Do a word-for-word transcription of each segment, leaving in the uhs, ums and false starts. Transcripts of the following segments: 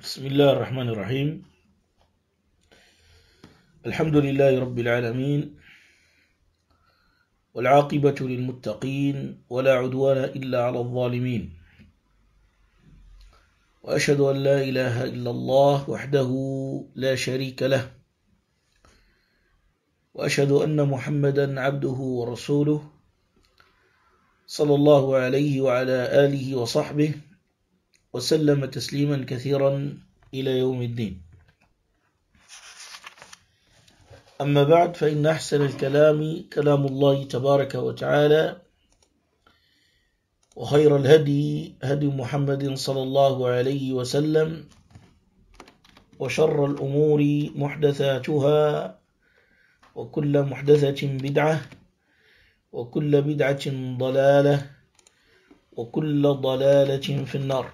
بسم الله الرحمن الرحيم. الحمد لله رب العالمين، والعاقبة للمتقين، ولا عدوان إلا على الظالمين، وأشهد أن لا إله إلا الله وحده لا شريك له، وأشهد أن محمدا عبده ورسوله صلى الله عليه وعلى آله وصحبه وسلم تسليما كثيرا إلى يوم الدين. أما بعد، فإن أحسن الكلام كلام الله تبارك وتعالى، وخير الهدي هدي محمد صلى الله عليه وسلم، وشر الأمور محدثاتها، وكل محدثة بدعة، وكل بدعة ضلالة، وكل ضلالة في النار.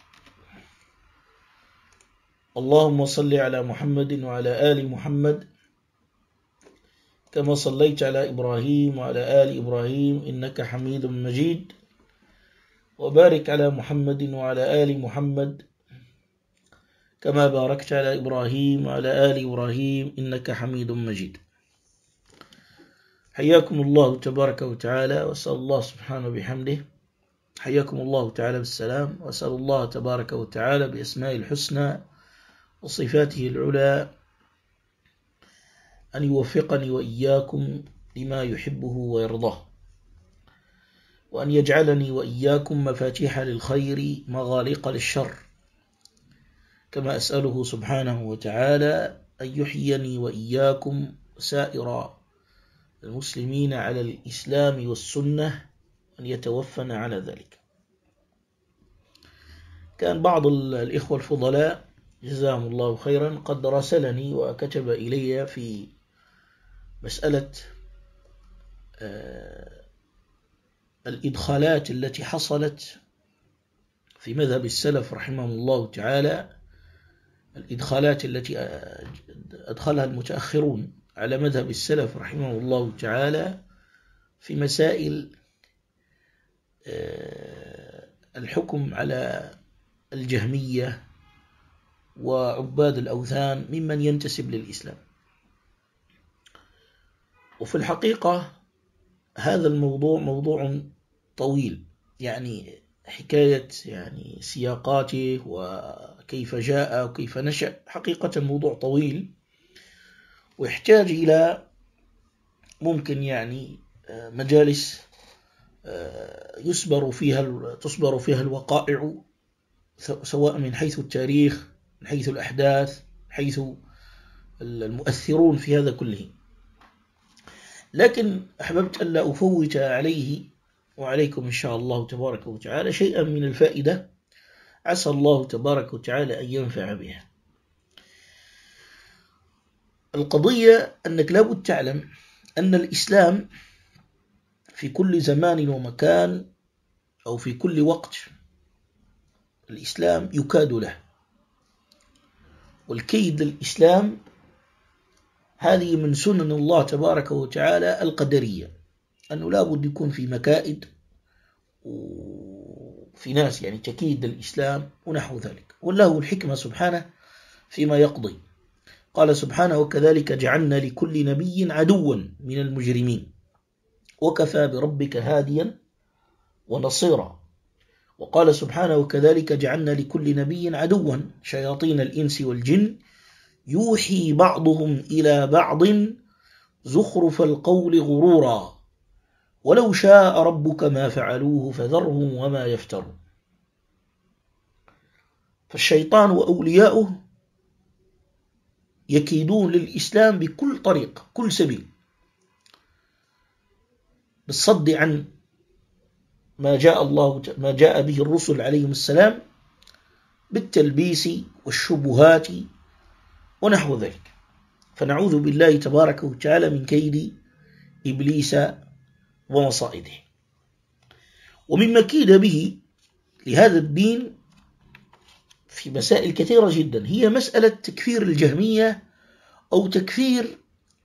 اللهم صل على محمد وعلى آل محمد كما صليت على إبراهيم وعلى آل إبراهيم إنك حميد مجيد، وبارك على محمد وعلى آل محمد كما باركت على إبراهيم وعلى آل إبراهيم إنك حميد مجيد. حياكم الله تبارك وتعالى، وأسأل الله سبحانه بحمده حياكم الله تعالى بالسلام، وأسأل الله تبارك وتعالى بأسماء الحسنى وصفاته العلى أن يوفقني وإياكم لما يحبه ويرضاه، وأن يجعلني وإياكم مفاتيح للخير مغاليق للشر، كما أسأله سبحانه وتعالى أن يحييني وإياكم سائر المسلمين على الإسلام والسنة، أن يتوفنا على ذلك. كان بعض الإخوة الفضلاء جزاهم الله خيرا قد راسلني وكتب إلي في مسألة الإدخالات التي حصلت في مذهب السلف رحمهم الله تعالى، الإدخالات التي أدخلها المتأخرون على مذهب السلف رحمهم الله تعالى في مسائل الحكم على الجهمية وعباد الأوثان ممن ينتسب للإسلام. وفي الحقيقة هذا الموضوع موضوع طويل، يعني حكاية يعني سياقاته وكيف جاء وكيف نشأ، حقيقة موضوع طويل ويحتاج إلى ممكن يعني مجالس يسبر فيها تصبر فيها الوقائع، سواء من حيث التاريخ، من حيث الأحداث، من حيث المؤثرون في هذا كله. لكن أحببت أن لا أفوت عليه وعليكم إن شاء الله تبارك وتعالى شيئا من الفائدة، عسى الله تبارك وتعالى أن ينفع بها. القضية أنك لابد تعلم أن الإسلام في كل زمان ومكان أو في كل وقت الإسلام يكاد له، والكيد الإسلام هذه من سنن الله تبارك وتعالى القدرية، أنه لا بد يكون في مكائد وفي ناس يعني تكيد الإسلام ونحو ذلك، وله الحكمة سبحانه فيما يقضي. قال سبحانه: وكذلك جعلنا لكل نبي عدوا من المجرمين وكفى بربك هاديا ونصيرا. وقال سبحانه: وكذلك جعلنا لكل نبي عدوا شياطين الإنس والجن يوحي بعضهم إلى بعض زخرف القول غرورا ولو شاء ربك ما فعلوه فذرهم وما يفترون. فالشيطان وأولياؤه يكيدون للإسلام بكل طريق، كل سبيل، بالصد عن ما جاء الله ما جاء به الرسل عليهم السلام، بالتلبيس والشبهات ونحو ذلك. فنعوذ بالله تبارك وتعالى من كيد إبليس ومصائده. ومما كيد به لهذا الدين في مسائل كثيرة جدا هي مسألة تكفير الجهمية أو تكفير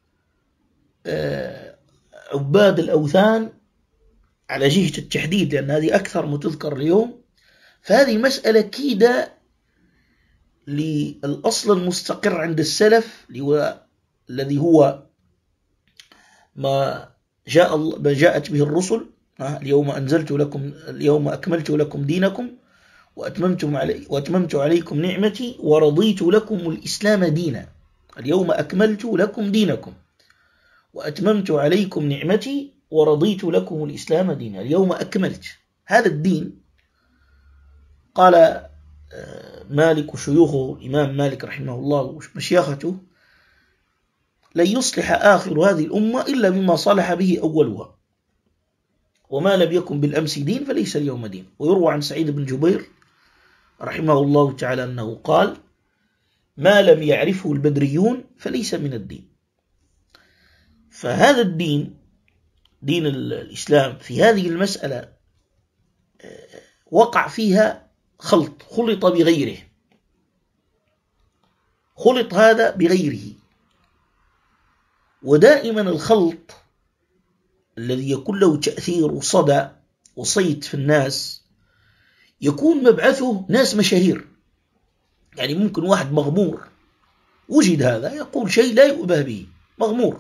عباد الأوثان على جهة التحديد، لأن هذه أكثر ما تذكر اليوم. فهذه مسألة كيدة للأصل المستقر عند السلف الذي هو ما جاء ما جاءت به الرسل. اليوم أنزلت لكم اليوم أكملت لكم دينكم وأتممت علي وأتممت عليكم نعمتي ورضيت لكم الإسلام دينا. اليوم أكملت لكم دينكم وأتممت عليكم نعمتي ورضيت لكم الإسلام دينا. اليوم أكملت هذا الدين. قال مالك وشيوخه الإمام مالك رحمه الله ومشيخته: لن يصلح آخر هذه الأمة إلا بما صلح به أولها، وما لم يكن بالأمس دين فليس اليوم دين. ويروى عن سعيد بن جبير رحمه الله تعالى أنه قال: ما لم يعرفه البدريون فليس من الدين. فهذا الدين، دين الإسلام، في هذه المسألة وقع فيها خلط، خلط بغيره، خلط هذا بغيره. ودائما الخلط الذي يكون له تأثير وصدى وصيت في الناس يكون مبعثه ناس مشاهير. يعني ممكن واحد مغمور وجد هذا يقول شيء لا يؤبه به، مغمور.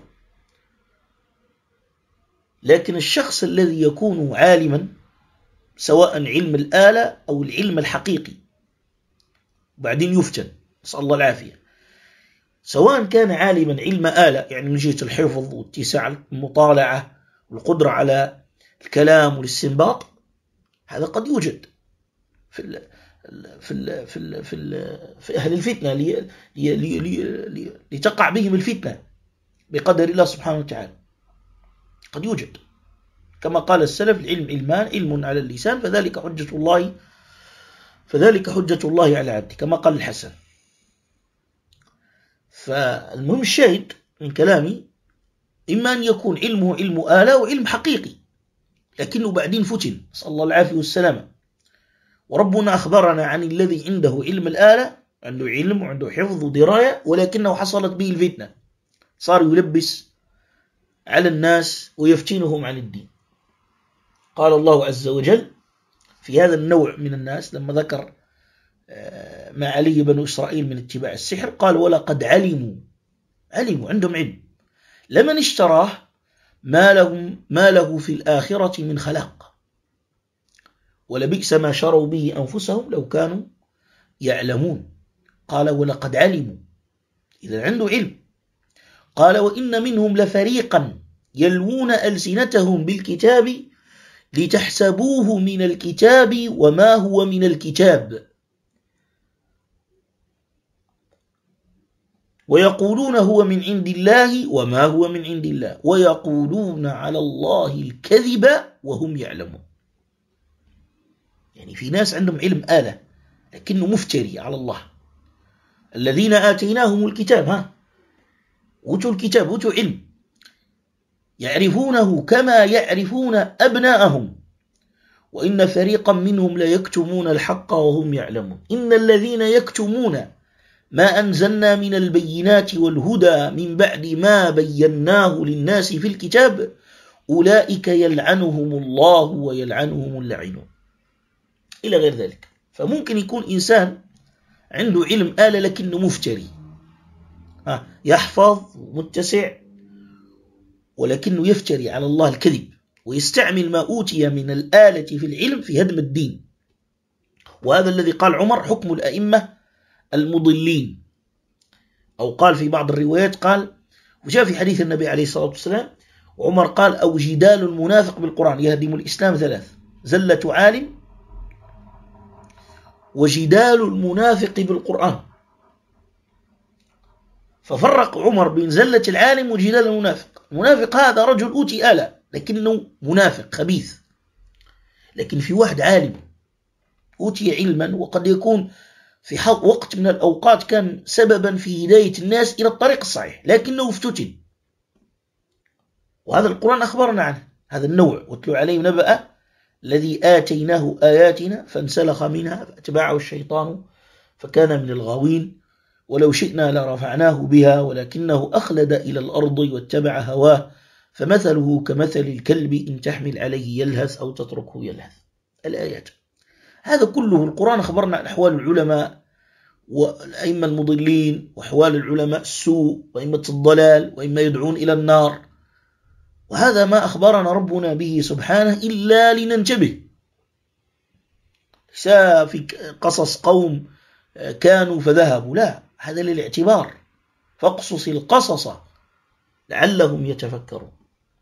لكن الشخص الذي يكون عالما، سواء علم الآلة أو العلم الحقيقي، وبعدين يفتن، نسأل الله العافية، سواء كان عالما علم آلة يعني من جهة الحفظ واتساع المطالعة والقدرة على الكلام والاستنباط، هذا قد يوجد في ال في ال في ال في, ال في أهل الفتنة لي لي لي لي لتقع بهم الفتنة بقدر الله سبحانه وتعالى. قد يوجد، كما قال السلف: العلم علمان، علم على اللسان فذلك حجة الله فذلك حجة الله على عبده، كما قال الحسن. فالمهم الشاهد من كلامي إما أن يكون علمه علم آلة وعلم حقيقي، لكنه بعدين فتن، نسأل الله العافية والسلامة. وربنا أخبرنا عن الذي عنده علم الآلة، عنده علم وعنده حفظ ودراية، ولكنه حصلت به الفتنة، صار يلبس على الناس ويفتنهم عن الدين. قال الله عز وجل في هذا النوع من الناس لما ذكر ما عليه بنو إسرائيل من اتباع السحر، قال: ولقد علموا علموا عندهم علم لمن اشتراه ما له, ما له في الآخرة من خلاق ولبئس ما شروا به أنفسهم لو كانوا يعلمون. قال: ولقد علموا، إذا عنده علم. قال: وإن منهم لفريقا يلوون ألسنتهم بالكتاب لتحسبوه من الكتاب وما هو من الكتاب ويقولون هو من عند الله وما هو من عند الله ويقولون على الله الكذب وهم يعلمون. يعني في ناس عندهم علم آلة لكنه مفتري على الله. الذين آتيناهم الكتاب، ها أوتوا الكتاب، أوتوا علم، يعرفونه كما يعرفون أبناءهم وإن فريقا منهم ليكتمون الحق وهم يعلمون. إن الذين يكتمون ما أنزلنا من البينات والهدى من بعد ما بيناه للناس في الكتاب أولئك يلعنهم الله ويلعنهم اللعينون، إلى غير ذلك. فممكن يكون إنسان عنده علم آلة لكنه مفتري، ها يحفظ متسع ولكنه يفتري على الله الكذب، ويستعمل ما أوتي من الآلة في العلم في هدم الدين. وهذا الذي قال عمر: حكم الأئمة المضلين. أو قال في بعض الروايات، قال وجاء في حديث النبي عليه الصلاة والسلام، وعمر قال: أو جدال المنافق بالقرآن يهدم الإسلام ثلاث: زلة عالم، وجدال المنافق بالقرآن. ففرق عمر بين زلة العالم وجدال المنافق. المنافق هذا رجل أوتي آلة لكنه منافق خبيث، لكن في واحد عالم أوتي علما وقد يكون في وقت من الأوقات كان سببا في هداية الناس إلى الطريق الصحيح لكنه افتتن. وهذا القرآن أخبرنا عنه، هذا النوع: واتلو عليهم نبأ الذي آتيناه آياتنا فانسلخ منها فأتبعه الشيطان فكان من الغاوين ولو شئنا لرفعناه بها ولكنه أخلد إلى الأرض واتبع هواه فمثله كمثل الكلب إن تحمل عليه يلهث أو تتركه يلهث. الآيات هذا كله القرآن أخبرنا عن أحوال العلماء والأئمة المضلين وأحوال العلماء السوء وأئمة الضلال وإما يدعون إلى النار. وهذا ما أخبرنا ربنا به سبحانه إلا لننتبه. ليس في قصص قوم كانوا فذهبوا، لا، هذا للاعتبار، فاقصص القصص لعلهم يتفكرون.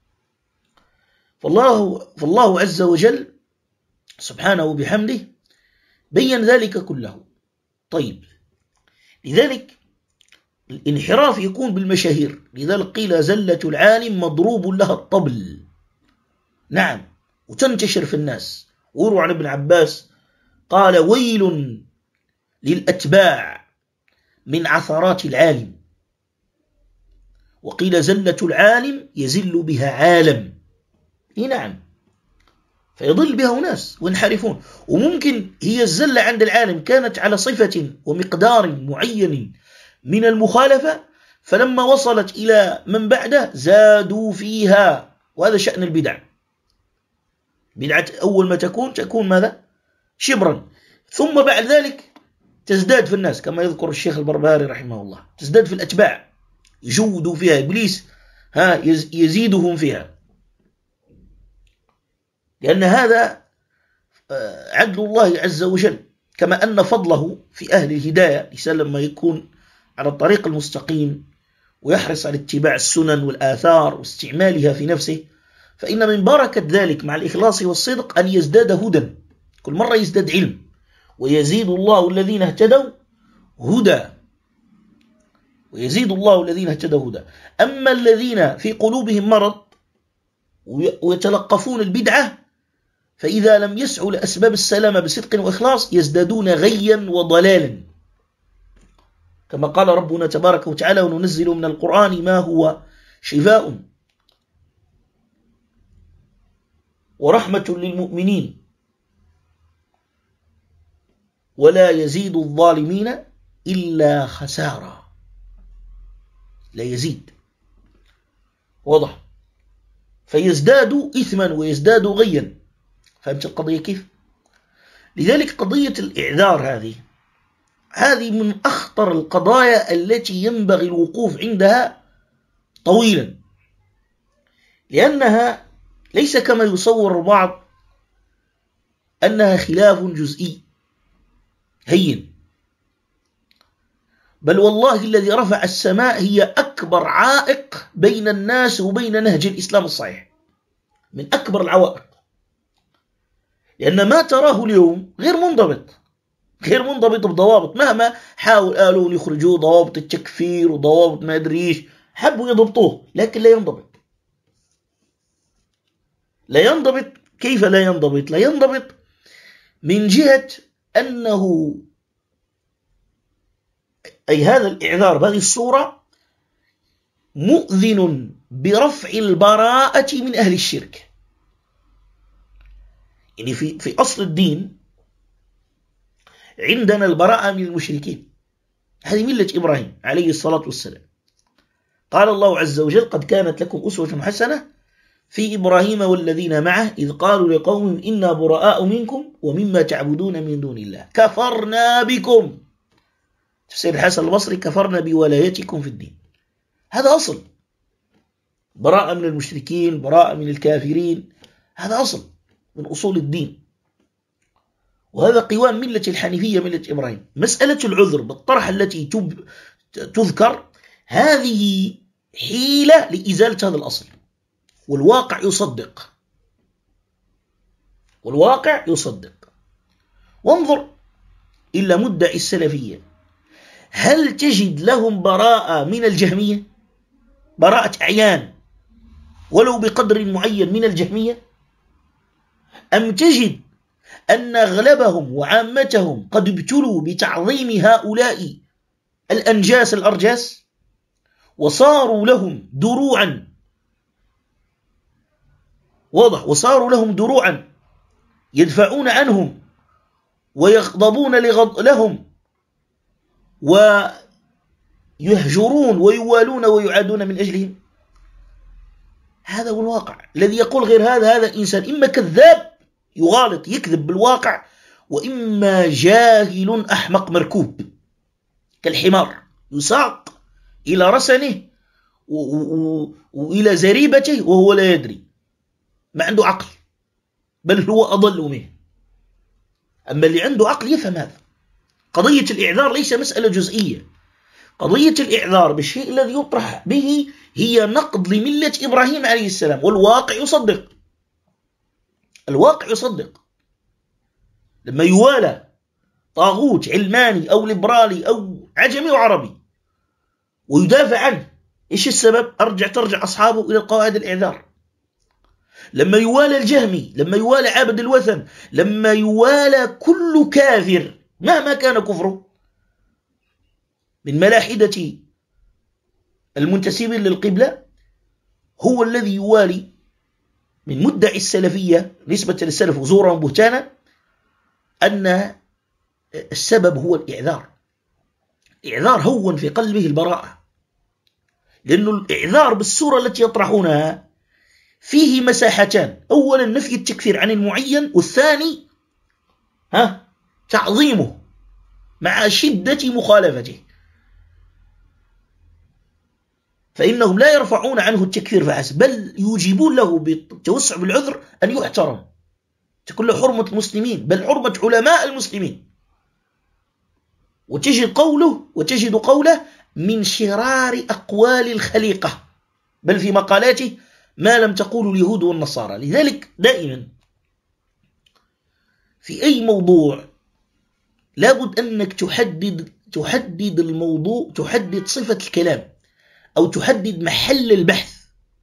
فالله, فالله عز وجل سبحانه وبحمده بين ذلك كله. طيب، لذلك الانحراف يكون بالمشاهير، لذلك قيل زلة العالم مضروب لها الطبل. نعم، وتنتشر في الناس. ويروى عن ابن عباس قال: ويل للأتباع من عثرات العالم. وقيل زلة العالم يزل بها عالم. إيه نعم، فيضل بها أناس وينحرفون. وممكن هي الزلة عند العالم كانت على صفة ومقدار معين من المخالفة، فلما وصلت إلى من بعده زادوا فيها. وهذا شأن البدع. بدعة أول ما تكون تكون ماذا؟ شبرا، ثم بعد ذلك تزداد في الناس، كما يذكر الشيخ البربهاري رحمه الله، تزداد في الأتباع، يجودوا فيها إبليس ها يزيدهم فيها، لأن هذا عدل الله عز وجل. كما أن فضله في أهل الهداية، الإنسان لما يكون على الطريق المستقيم ويحرص على اتباع السنن والآثار واستعمالها في نفسه، فإن من بركة ذلك مع الإخلاص والصدق أن يزداد هدى، كل مرة يزداد علم. ويزيد الله الذين اهتدوا هدى، ويزيد الله الذين اهتدوا هدى. أما الذين في قلوبهم مرض ويتلقفون البدعة، فإذا لم يسعوا لأسباب السلامة بصدق وإخلاص يزدادون غيا وضلالا، كما قال ربنا تبارك وتعالى: وننزل من القرآن ما هو شفاء ورحمة للمؤمنين ولا يزيد الظالمين إلا خسارة. لا يزيد، واضح، فيزداد إثما ويزداد غيا. فهمت القضية كيف؟ لذلك قضية الإعذار هذه هذه من أخطر القضايا التي ينبغي الوقوف عندها طويلا، لأنها ليس كما يصور البعض أنها خلاف جزئي هين، بل والله الذي رفع السماء هي أكبر عائق بين الناس وبين نهج الإسلام الصحيح، من أكبر العوائق. لأن ما تراه اليوم غير منضبط، غير منضبط بضوابط، مهما حاول قالوا يخرجوا ضوابط التكفير وضوابط ما أدري إيش، حبوا يضبطوه لكن لا ينضبط. لا ينضبط. كيف لا ينضبط؟ لا ينضبط من جهة أنه أي هذا الإعذار بهذه الصورة مؤذن برفع البراءة من أهل الشرك. يعني في في أصل الدين عندنا البراءة من المشركين، هذه ملة إبراهيم عليه الصلاة والسلام. قال الله عز وجل: قد كانت لكم أسوة حسنة في إبراهيم والذين معه إذ قالوا لقومهم إنا براء منكم ومما تعبدون من دون الله كفرنا بكم. تفسير الحسن البصري: كفرنا بولايتكم في الدين. هذا أصل، براءة من المشركين، براءة من الكافرين، هذا أصل من أصول الدين. وهذا قوام ملة الحنيفية، ملة إبراهيم. مسألة العذر بالطرح التي تذكر هذه حيلة لإزالة هذا الأصل، والواقع يصدق، والواقع يصدق. وانظر إلى مدعي السلفية، هل تجد لهم براءة من الجهمية؟ براءة أعيان ولو بقدر معين من الجهمية؟ أم تجد أن أغلبهم وعامتهم قد ابتلوا بتعظيم هؤلاء الأنجاس الأرجاس وصاروا لهم دروعا، واضح، وصاروا لهم دروعا يدفعون عنهم ويغضبون لهم ويهجرون ويوالون ويعادون من أجلهم؟ هذا هو الواقع. الذي يقول غير هذا هذا إنسان إما كذاب يغالط يكذب بالواقع، وإما جاهل أحمق مركوب. كالحمار يساق إلى رسنه وإلى زريبته وهو لا يدري، ما عنده عقل، بل هو أضل منه. أما اللي عنده عقل يفهم هذا. قضية الإعذار ليس مسألة جزئية، قضية الإعذار بالشيء الذي يطرح به هي نقد لملة إبراهيم عليه السلام، والواقع يصدق، الواقع يصدق. لما يوالى طاغوت علماني أو ليبرالي أو عجمي وعربي ويدافع عنه، إيش السبب؟ أرجع ترجع أصحابه إلى قواعد الإعذار. لما يوالى الجهمي، لما يوالى عابد الوثن، لما يوالى كل كافر مهما كان كفره من ملاحدة المنتسبين للقبلة، هو الذي يوالي من مدعي السلفية نسبة للسلف وزورا وبهتانا أن السبب هو الإعذار. الإعذار هون في قلبه البراءة، لأنه الإعذار بالصورة التي يطرحونها فيه مساحتان: أولا نفي التكفير عن المعين، والثاني ها تعظيمه مع شدة مخالفته. فإنهم لا يرفعون عنه التكفير فحسب، بل يوجبون له بالتوسع بالعذر أن يحترم، تكون له حرمة المسلمين، بل حرمة علماء المسلمين. وتجد قوله وتجد قوله من شرار أقوال الخليقة، بل في مقالاته ما لم تقول اليهود والنصارى. لذلك دائما في أي موضوع لابد أنك تحدد تحدد الموضوع، تحدد صفة الكلام، أو تحدد محل البحث.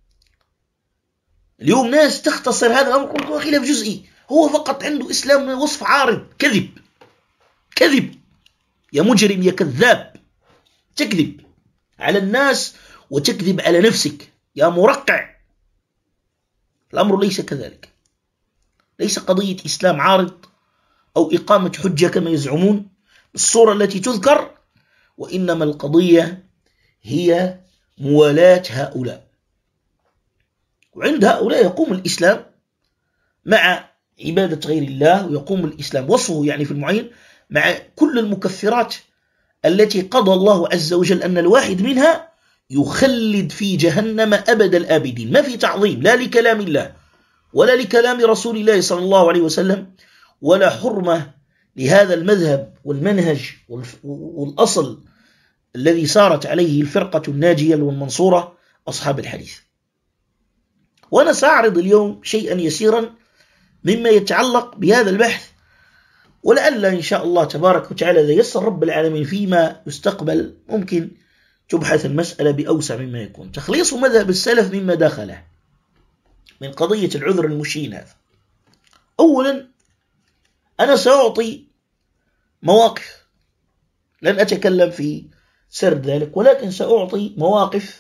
اليوم ناس تختصر هذا الأمر خلاف جزئي، هو فقط عنده إسلام وصف عارض. كذب كذب يا مجرم يا كذاب، تكذب على الناس وتكذب على نفسك يا مرقع. الأمر ليس كذلك، ليس قضية إسلام عارض أو إقامة حجة كما يزعمون بالصورة التي تذكر، وإنما القضية هي موالاة هؤلاء. وعند هؤلاء يقوم الإسلام مع عبادة غير الله، ويقوم الإسلام وصفه يعني في المعين مع كل المكفرات التي قضى الله عز وجل أن الواحد منها يخلد في جهنم أبد الآبدين. ما في تعظيم لا لكلام الله ولا لكلام رسول الله صلى الله عليه وسلم، ولا حرمة لهذا المذهب والمنهج والأصل الذي سارت عليه الفرقة الناجية والمنصورة أصحاب الحديث. وأنا سأعرض اليوم شيئا يسيرا مما يتعلق بهذا البحث، ولعل إن شاء الله تبارك وتعالى إذا يسر رب العالمين فيما يستقبل ممكن تبحث المسألة بأوسع مما يكون. تخليص مذهب السلف مما داخله من قضية العذر المشين هذا. أولا أنا سأعطي مواقف، لن أتكلم في سرد ذلك، ولكن سأعطي مواقف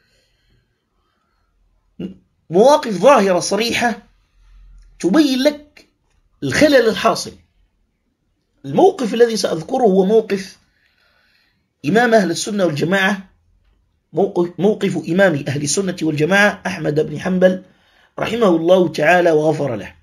مواقف ظاهرة صريحة تبين لك الخلل الحاصل. الموقف الذي سأذكره هو موقف إمام أهل السنة والجماعة، موقف, موقف إمام أهل السنة والجماعة أحمد بن حنبل رحمه الله تعالى وغفر له.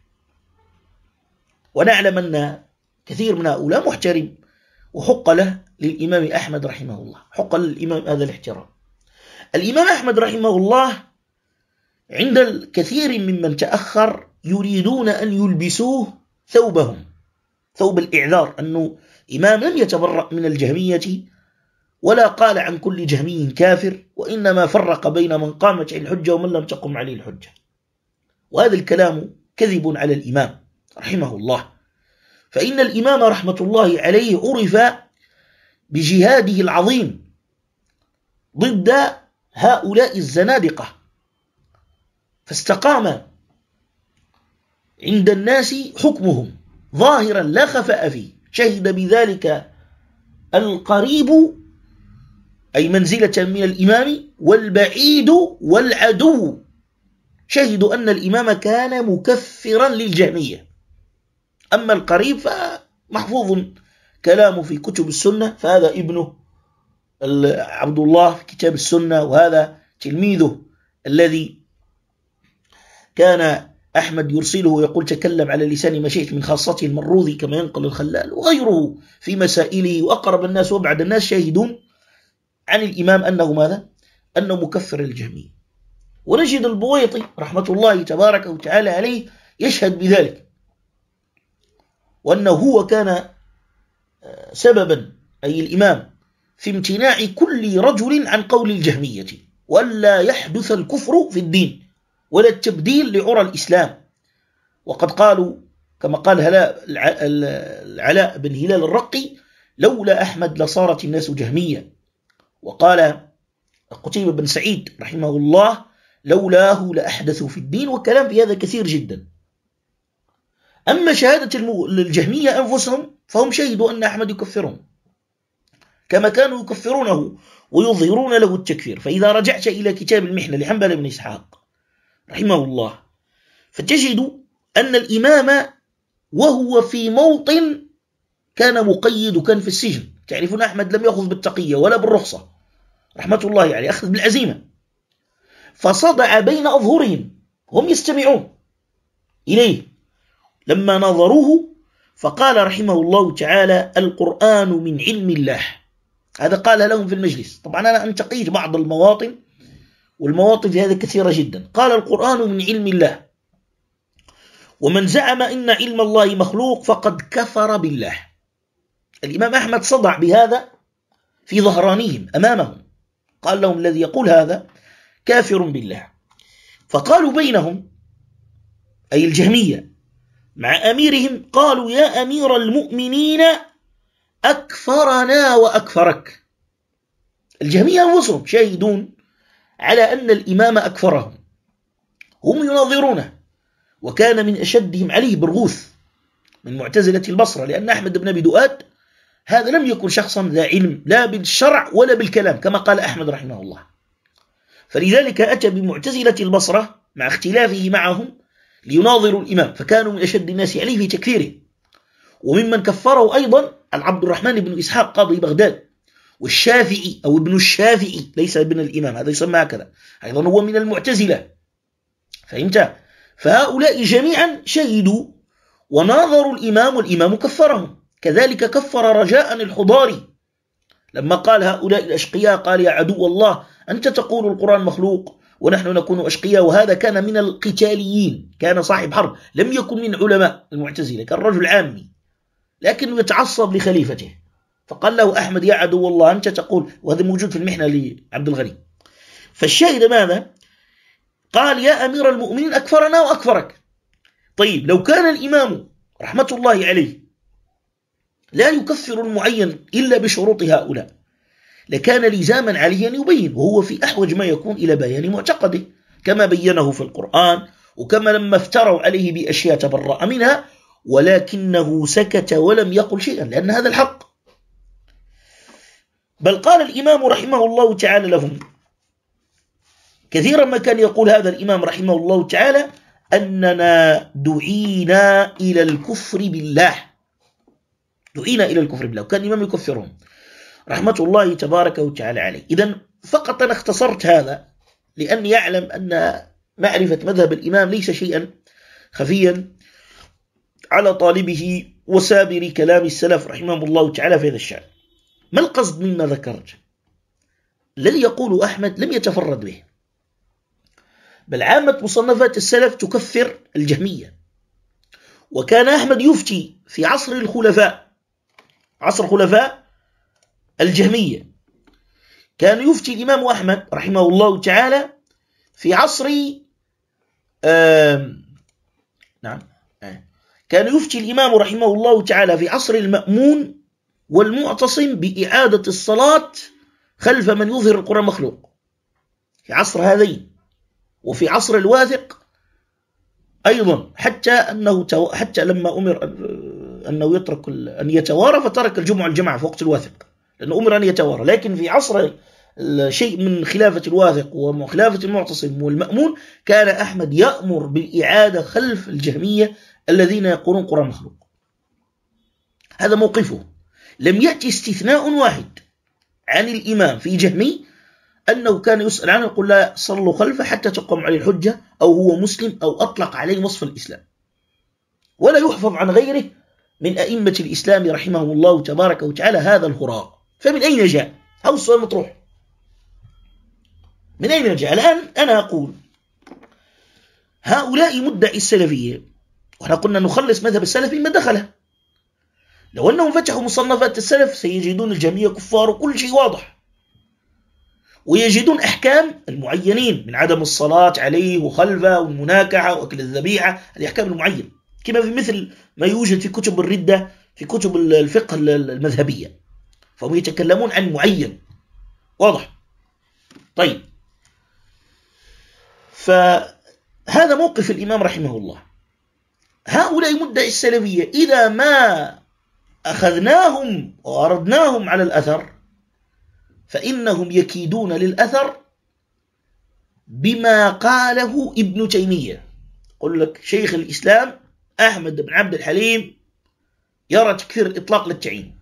ونعلم أن كثير من هؤلاء محترم، وحق له للإمام أحمد رحمه الله، حق للإمام هذا الاحترام. الإمام أحمد رحمه الله عند الكثير ممن تأخر يريدون أن يلبسوه ثوبهم، ثوب الإعذار، أنه إمام لم يتبرأ من الجهمية ولا قال عن كل جهمي كافر، وإنما فرق بين من قامت عليه الحجة ومن لم تقم عليه الحجة. وهذا الكلام كذب على الإمام رحمه الله، فإن الإمام رحمة الله عليه عرف بجهاده العظيم ضد هؤلاء الزنادقة، فاستقام عند الناس حكمهم ظاهرا لا خفاء فيه. شهد بذلك القريب أي منزلة من الإمام، والبعيد والعدو شهدوا أن الإمام كان مكفرا للجهمية. أما القريب فمحفوظ كلامه في كتب السنة، فهذا ابنه عبد الله في كتاب السنة، وهذا تلميذه الذي كان أحمد يرسله ويقول تكلم على لسان ما شئت من خاصته المروذي كما ينقل الخلال وغيره في مسائله، وأقرب الناس وأبعد الناس شاهدون عن الإمام أنه ماذا؟ أنه مكفر الجهمية. ونجد البويطي رحمة الله تبارك وتعالى عليه يشهد بذلك، وأنه هو كان سببا أي الإمام في امتناع كل رجل عن قول الجهمية، وألا يحدث الكفر في الدين ولا التبديل لعرى الإسلام. وقد قالوا كما قال هلاء العلاء بن هلال الرقي لولا أحمد لصارت الناس جهمية. وقال قتيبة بن سعيد رحمه الله لولاه لأحدثوا في الدين، وكلام في هذا كثير جدا. أما شهادة الجهمية أنفسهم فهم شهدوا أن أحمد يكفرهم كما كانوا يكفرونه ويظهرون له التكفير. فإذا رجعت إلى كتاب المحنة لحنبل بن إسحاق رحمه الله فتجد أن الإمام وهو في موطن كان مقيد وكان في السجن، تعرفون أحمد لم يأخذ بالتقية ولا بالرخصة رحمة الله عليه، يعني أخذ بالعزيمة، فصدع بين أظهرهم هم يستمعون إليه لما نظروه، فقال رحمه الله تعالى القرآن من علم الله. هذا قال لهم في المجلس. طبعا أنا أنتقيت بعض المواطن، والمواطن في هذا كثيرة جدا. قال القرآن من علم الله، ومن زعم إن علم الله مخلوق فقد كفر بالله. الإمام أحمد صدع بهذا في ظهرانهم أمامهم، قال لهم الذي يقول هذا كافر بالله. فقالوا بينهم أي الجهمية مع أميرهم قالوا يا أمير المؤمنين أكفرنا وأكفرك. الجهمية أنفسهم شاهدون على أن الإمام أكفرهم، هم يناظرونه، وكان من أشدهم عليه برغوث من معتزلة البصرة، لأن أحمد بن أبي دؤاد هذا لم يكن شخصا ذا علم لا بالشرع ولا بالكلام كما قال أحمد رحمه الله، فلذلك أتى بمعتزلة البصرة مع اختلافه معهم ليناظروا الإمام، فكانوا من أشد الناس عليه في تكفيره. وممن كفره أيضا العبد الرحمن بن إسحاق قاضي بغداد، والشافعي أو ابن الشافعي ليس ابن الإمام، هذا يسمى هكذا، أيضا هو من المعتزلة. فهمت؟ فهؤلاء جميعا شهدوا وناظروا الإمام والإمام كفرهم. كذلك كفر رجاء الحضاري لما قال هؤلاء الأشقياء قال يا عدو الله أنت تقول القرآن مخلوق ونحن نكون أشقياء. وهذا كان من القتاليين، كان صاحب حرب، لم يكن من علماء المعتزلة، كان رجل عامي لكنه يتعصب لخليفته. فقال له أحمد يا عدو الله أنت تقول، وهذا موجود في المحنة لعبد الغني. فالشاهد ماذا؟ قال يا أمير المؤمنين أكفرنا وأكفرك. طيب لو كان الإمام رحمة الله عليه لا يكفر المعين إلا بشروط هؤلاء لكان لزاما عليه أن يبين، وهو في أحوج ما يكون إلى بيان معتقده كما بينه في القرآن، وكما لما افتروا عليه بأشياء تبرأ منها، ولكنه سكت ولم يقل شيئا لأن هذا الحق. بل قال الإمام رحمه الله تعالى لهم كثيرا ما كان يقول هذا الإمام رحمه الله تعالى أننا دعينا إلى الكفر بالله، دعينا إلى الكفر بالله، وكان الإمام يكفرهم رحمة الله تبارك وتعالى عليه. إذن فقط أنا اختصرت هذا لأني يعلم أن معرفة مذهب الإمام ليس شيئا خفيا على طالبه وسابر كلام السلف رحمه الله تعالى في هذا الشأن. ما القصد مما ذكرت؟ الذي يقول أحمد لم يتفرد به، بل عامة مصنفات السلف تكفر الجهمية. وكان أحمد يفتي في عصر الخلفاء، عصر خلفاء الجهمية، كان يفتي الإمام أحمد رحمه الله تعالى في عصر نعم كان يفتي الإمام رحمه الله تعالى في عصر المأمون والمعتصم بإعادة الصلاة خلف من يظهر القرآن مخلوق، في عصر هذين. وفي عصر الواثق أيضا، حتى أنه تو... حتى لما أمر أنه يترك أن يتوارى فترك الجمعة الجماعة في وقت الواثق لأنه أمر أن يتوارى. لكن في عصر شيء من خلافة الواثق وخلافة المعتصم والمأمون كان أحمد يأمر بالإعادة خلف الجهمية الذين يقولون قرآن مخلوق. هذا موقفه، لم يأتي استثناء واحد عن الإمام في جهمي أنه كان يسأل عنه يقول لا صلوا خلفه حتى تقوم عليه الحجة، أو هو مسلم أو أطلق عليه وصف الإسلام. ولا يحفظ عن غيره من أئمة الإسلام رحمه الله تبارك وتعالى هذا الهراء. فمن أين جاء؟ أو السؤال مطروح، من أين جاء؟ الآن أنا أقول هؤلاء مدعي السلفية، وإحنا قلنا نخلص مذهب السلف من دخله. لو أنهم فتحوا مصنفات السلف سيجدون الجميع كفار وكل شيء واضح، ويجدون أحكام المعينين من عدم الصلاة عليه وخلفه والمناكعة وأكل الذبيحة، الأحكام المعينة، كما في مثل ما يوجد في كتب الردة في كتب الفقه المذهبية، فهم يتكلمون عن معين واضح. طيب، فهذا موقف الإمام رحمه الله. هؤلاء مدعي السلفية إذا ما أخذناهم وأردناهم على الأثر فإنهم يكيدون للأثر بما قاله ابن تيمية. يقول لك شيخ الإسلام أحمد بن عبد الحليم يرى تكفير الإطلاق للتعيين.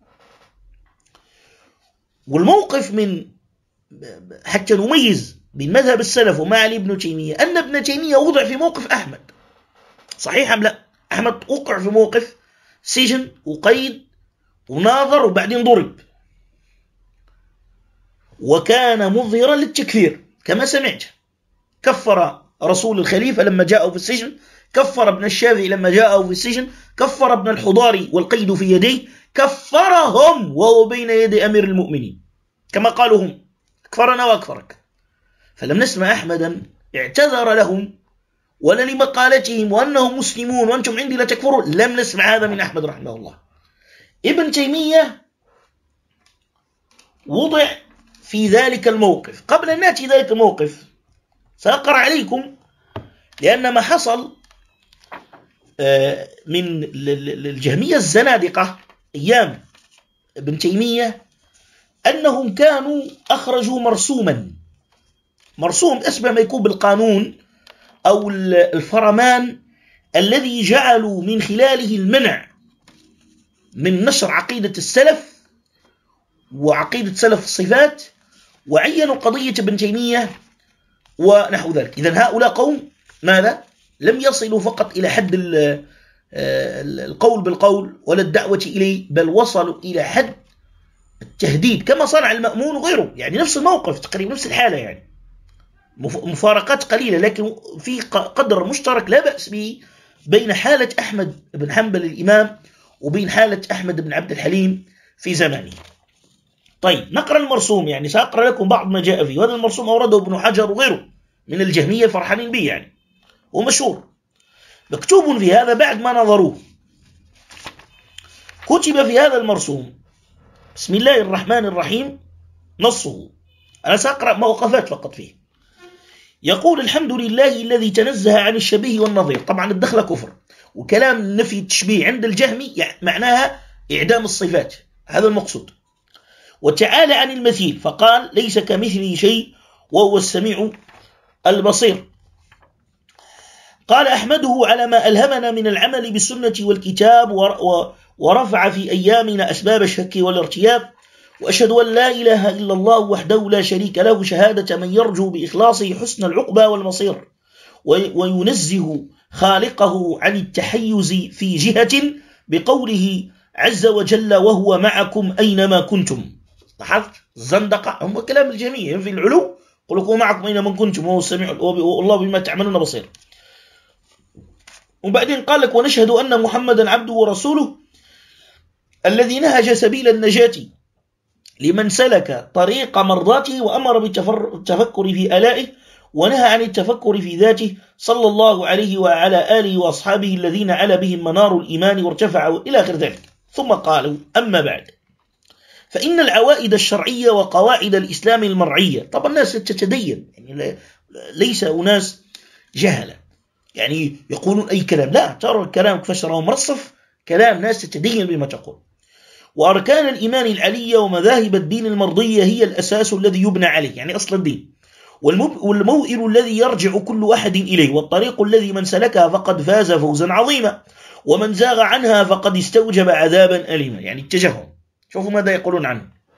والموقف من حتى نميز بين مذهب السلف وما عليه ابن تيمية أن ابن تيمية وضع في موقف أحمد، صحيح أم لا؟ أحمد وقع في موقف سجن وقيد وناظر وبعدين ضرب، وكان مظهرا للتكفير كما سمعت. كفر رسول الخليفة لما جاءه في السجن، كفر ابن الشافعي لما جاءه في السجن، كفر ابن الحضاري والقيد في يديه، كفرهم وهو بين يدي أمير المؤمنين كما قالوا هم كفرنا وأكفرك. فلم نسمع أحمدا اعتذر لهم ولا لمقالتهم وأنهم مسلمون وأنتم عندي لا تكفرون، لم نسمع هذا من أحمد رحمه الله. ابن تيمية وضع في ذلك الموقف. قبل أن نأتي ذلك الموقف سأقرأ عليكم، لأن ما حصل من الجهمية الزنادقة أيام ابن تيمية أنهم كانوا أخرجوا مرسوما، مرسوم أسمى ما يكون بالقانون أو الفرمان الذي جعلوا من خلاله المنع من نشر عقيدة السلف وعقيدة سلف الصفات، وعينوا قضية ابن تيمية ونحو ذلك. إذن هؤلاء قوم ماذا؟ لم يصلوا فقط إلى حد القول بالقول ولا الدعوة إليه، بل وصلوا إلى حد التهديد كما صنع المأمون وغيره، يعني نفس الموقف تقريبا نفس الحالة، يعني مفارقات قليلة لكن في قدر مشترك لا بأس به بين حالة أحمد بن حنبل الإمام وبين حالة أحمد بن عبد الحليم في زمانه. طيب نقرأ المرسوم، يعني سأقرأ لكم بعض ما جاء فيه، وهذا المرسوم أورده ابن حجر وغيره من الجهمية فرحانين به يعني ومشهور. مكتوب في هذا بعد ما نظروه، كتب في هذا المرسوم بسم الله الرحمن الرحيم نصه، أنا سأقرأ موقفات فقط فيه. يقول الحمد لله الذي تنزه عن الشبيه والنظير. طبعا الدخل كفر، وكلام نفي التشبيه عند الجهمي يعني معناها إعدام الصفات، هذا المقصود. وتعالى عن المثيل فقال ليس كمثله شيء وهو السميع البصير. قال أحمده على ما ألهمنا من العمل بالسنة والكتاب ورفع في أيامنا أسباب الشك والارتياب، وأشهد أن لا إله إلا الله وحده لا شريك له شهادة من يرجو بإخلاصه حسن العقبى والمصير، وينزه خالقه عن التحيز في جهة بقوله عز وجل وهو معكم أينما كنتم. لاحظت الزندقة هم كلام الجميع في العلو، قل هو معكم أينما كنتم وهو السميع والله بما تعملون بصير. وبعدين قال لك ونشهد أن محمدا عبده ورسوله الذي نهج سبيل النجاة لمن سلك طريق مرضاته وأمر بالتفكر في آلائه ونهى عن التفكر في ذاته صلى الله عليه وعلى آله وأصحابه الذين على بهم منار الإيمان وارتفعوا إلى آخر ذلك. ثم قالوا أما بعد فإن العوائد الشرعية وقواعد الإسلام المرعية، طبعا الناس تتدين يعني ليس أناس جهلة يعني يقولون أي كلام، لا، ترى الكلام كفشره مرصف، كلام ناس تتدين بما تقول. وأركان الإيمان العلية ومذاهب الدين المرضية هي الأساس الذي يبنى عليه، يعني أصل الدين، والموئل الذي يرجع كل أحد إليه، والطريق الذي من سلكها فقد فاز فوزا عظيما، ومن زاغ عنها فقد استوجب عذابا أليما، يعني التجهم. شوفوا ماذا يقولون عنه.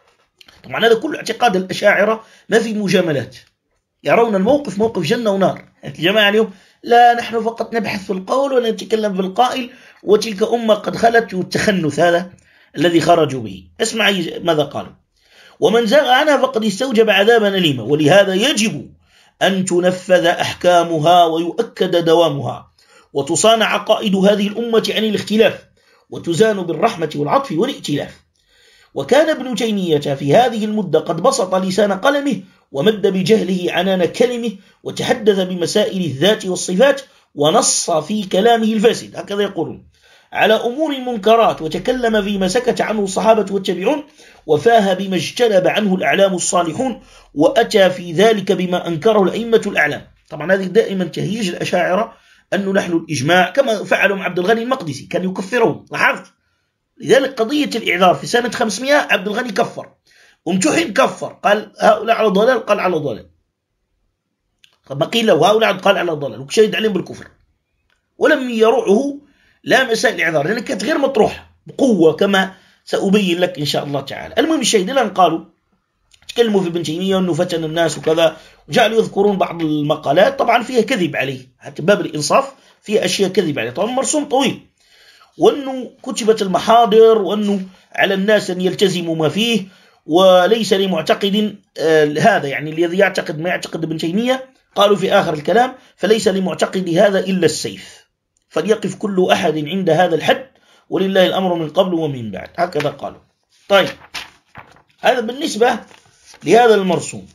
طبعا هذا كل اعتقاد الأشاعرة، ما في مجاملات، يرون الموقف موقف جنة ونار. الجماعة اليوم لا، نحن فقط نبحث في القول ولا نتكلم في القائل، وتلك أمة قد خلت، والتخنث هذا الذي خرجوا به. اسمع ماذا قالوا: ومن زاغ عنها فقد استوجب عذابا أليما، ولهذا يجب أن تنفذ أحكامها ويؤكد دوامها، وتصان عقائد هذه الأمة عن الاختلاف، وتزان بالرحمة والعطف والائتلاف. وكان ابن تيمية في هذه المدة قد بسط لسان قلمه، ومد بجهله عنان كلمه، وتحدث بمسائل الذات والصفات، ونص في كلامه الفاسد، هكذا يقولون، على أمور المنكرات، وتكلم فيما سكت عنه الصحابة والتابعون، وفاه بما اجتنب عنه الأعلام الصالحون، وأتى في ذلك بما أنكره الأئمة الأعلام. طبعا هذه دائما تهيج الأشاعرة أنه نحن الإجماع، كما فعلوا مع عبد الغني المقدسي، كان يكفرهم، لاحظت؟ لذلك قضية الإعذار في سنة خمسمائة عبد الغني كفر، ومتوحد كفر، قال هؤلاء على ضلال، قال على ضلال، ما قيل له هؤلاء قال على ضلال، وشهد عليهم بالكفر، ولم يرعه لا مسائل الإعذار، لأنها كانت غير مطروحة بقوة كما سأبين لك إن شاء الله تعالى. المهم الشهيد الآن قالوا تكلموا في ابن تيمية أنه فتن الناس وكذا، وجعلوا يذكرون بعض المقالات طبعا فيها كذب عليه، حتى باب الإنصاف فيها أشياء كذب عليه، طبعا مرسوم طويل، وأنه كتبت المحاضر، وأنه على الناس أن يلتزموا ما فيه، وليس لمعتقد آه هذا، يعني الذي يعتقد ما يعتقد ابن تيمية، قالوا في آخر الكلام: فليس لمعتقد هذا إلا السيف، فليقف كل أحد عند هذا الحد، ولله الأمر من قبل ومن بعد، هكذا قالوا. طيب، هذا بالنسبة لهذا المرسوم.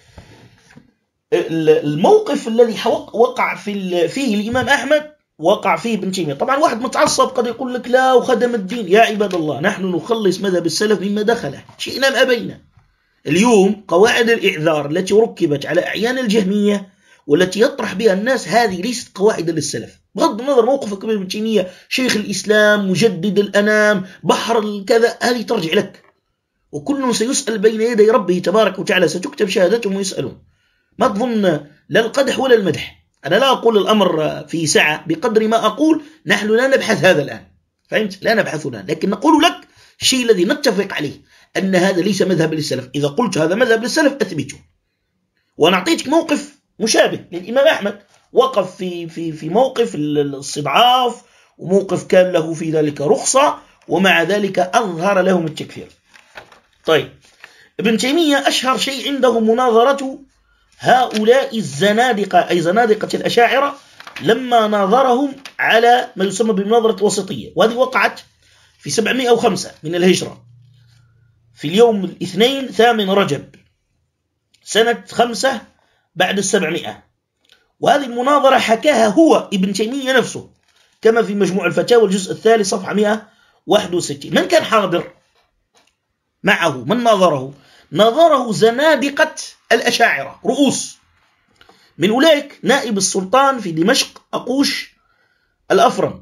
الموقف الذي وقع في فيه الإمام أحمد وقع فيه ابن تيمية. طبعا واحد متعصب قد يقول لك لا وخدم الدين. يا عباد الله، نحن نخلص مذهب السلف مما دخله، شئنا أم أبينا. اليوم قواعد الإعذار التي ركبت على أعيان الجهمية والتي يطرح بها الناس، هذه ليست قواعد للسلف، بغض النظر موقفك من ابن تيمية، شيخ الإسلام، مجدد الأنام، بحر الكذا، هذه ترجع لك، وكل سيسأل بين يدي ربه تبارك وتعالى، ستكتب شهادتهم ويسألون. ما تظن لا القدح ولا المدح، أنا لا أقول الأمر في سعة، بقدر ما أقول نحن لا نبحث هذا الآن، فهمت؟ لا نبحث الآن، لكن نقول لك الشيء الذي نتفق عليه، أن هذا ليس مذهب للسلف. إذا قلت هذا مذهب للسلف أثبته. وأنا أعطيتك موقف مشابه للإمام أحمد، وقف في في في موقف الاستضعاف، وموقف كان له في ذلك رخصة، ومع ذلك أظهر لهم التكفير. طيب، ابن تيمية أشهر شيء عنده مناظرة هؤلاء الزنادقة، أي زنادقة الأشاعرة، لما ناظرهم على ما يسمى بمناظرة وسطية، وهذه وقعت في سبعمائة وخمسة من الهجرة، في اليوم الاثنين ثامن رجب سنة خمسة بعد السبعمائة. وهذه المناظرة حكاها هو ابن تيمية نفسه، كما في مجموع الفتاوى الجزء الثالث صفحة مائة وواحد وستين. من كان حاضر معه؟ من ناظره؟ ناظره زنادقة الأشاعرة، رؤوس من أولئك نائب السلطان في دمشق أقوش الأفرم،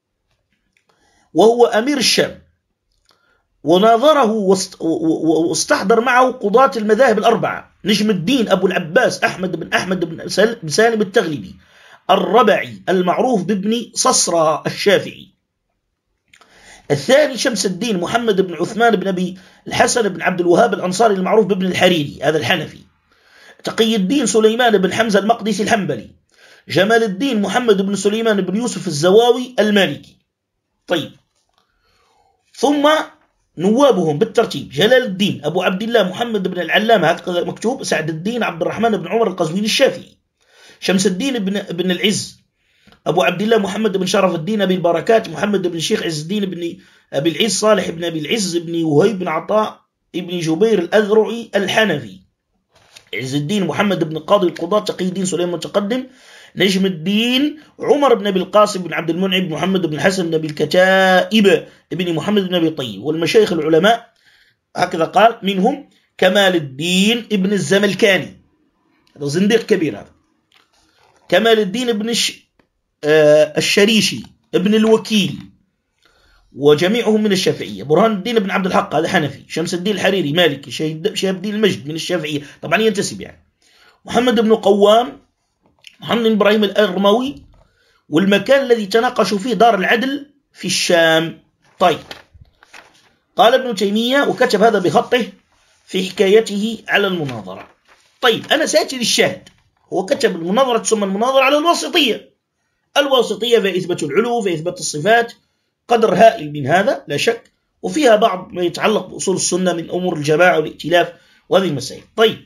وهو أمير الشام، وناظره واستحضر معه قضاة المذاهب الأربعة: نجم الدين أبو العباس أحمد بن أحمد بن سالم التغلبي الربعي المعروف بابن صصرى الشافعي. الثاني شمس الدين محمد بن عثمان بن أبي الحسن بن عبد الوهاب الأنصاري المعروف بابن الحريري، هذا الحنفي. تقي الدين سليمان بن حمزة المقدسي الحنبلي. جمال الدين محمد بن سليمان بن يوسف الزواوي المالكي. طيب، ثم نوابهم بالترتيب: جلال الدين أبو عبد الله محمد بن العلامة، هكذا مكتوب، سعد الدين عبد الرحمن بن عمر القزويني الشافعي. شمس الدين بن, بن العز أبو عبد الله محمد بن شرف الدين أبي البركات محمد بن الشيخ عز الدين بن أبي العز صالح بن أبي العز بن وهيب بن عطاء بن جبير الأذرعي الحنفي. عز الدين محمد بن قاضي القضاة تقي الدين سليمان المتقدم. نجم الدين عمر بن أبي القاسم بن عبد المنعم بن محمد بن حسن بن أبي الكتائب بن محمد بن أبي طيب. والمشايخ العلماء هكذا قال: منهم كمال الدين ابن الزملكاني، هذا زنديق كبير، هذا كمال الدين ابن الش... آه الشريشي ابن الوكيل، وجميعهم من الشافعية. برهان الدين بن عبد الحق هذا حنفي. شمس الدين الحريري مالكي. شهاب الدين المجد من الشافعية، طبعا ينتسب يعني. محمد بن قوام، محمد بن إبراهيم الأرموي. والمكان الذي تناقشوا فيه دار العدل في الشام. طيب، قال ابن تيمية وكتب هذا بخطه في حكايته على المناظرة. طيب أنا سأتي للشاهد. هو كتب المناظرة تسمى المناظرة على الواسطية. الواسطية في إثبات العلو، في إثبات الصفات، قدر هائل من هذا لا شك، وفيها بعض ما يتعلق بأصول السنة من أمور الجماعة والائتلاف وهذه المسائل. طيب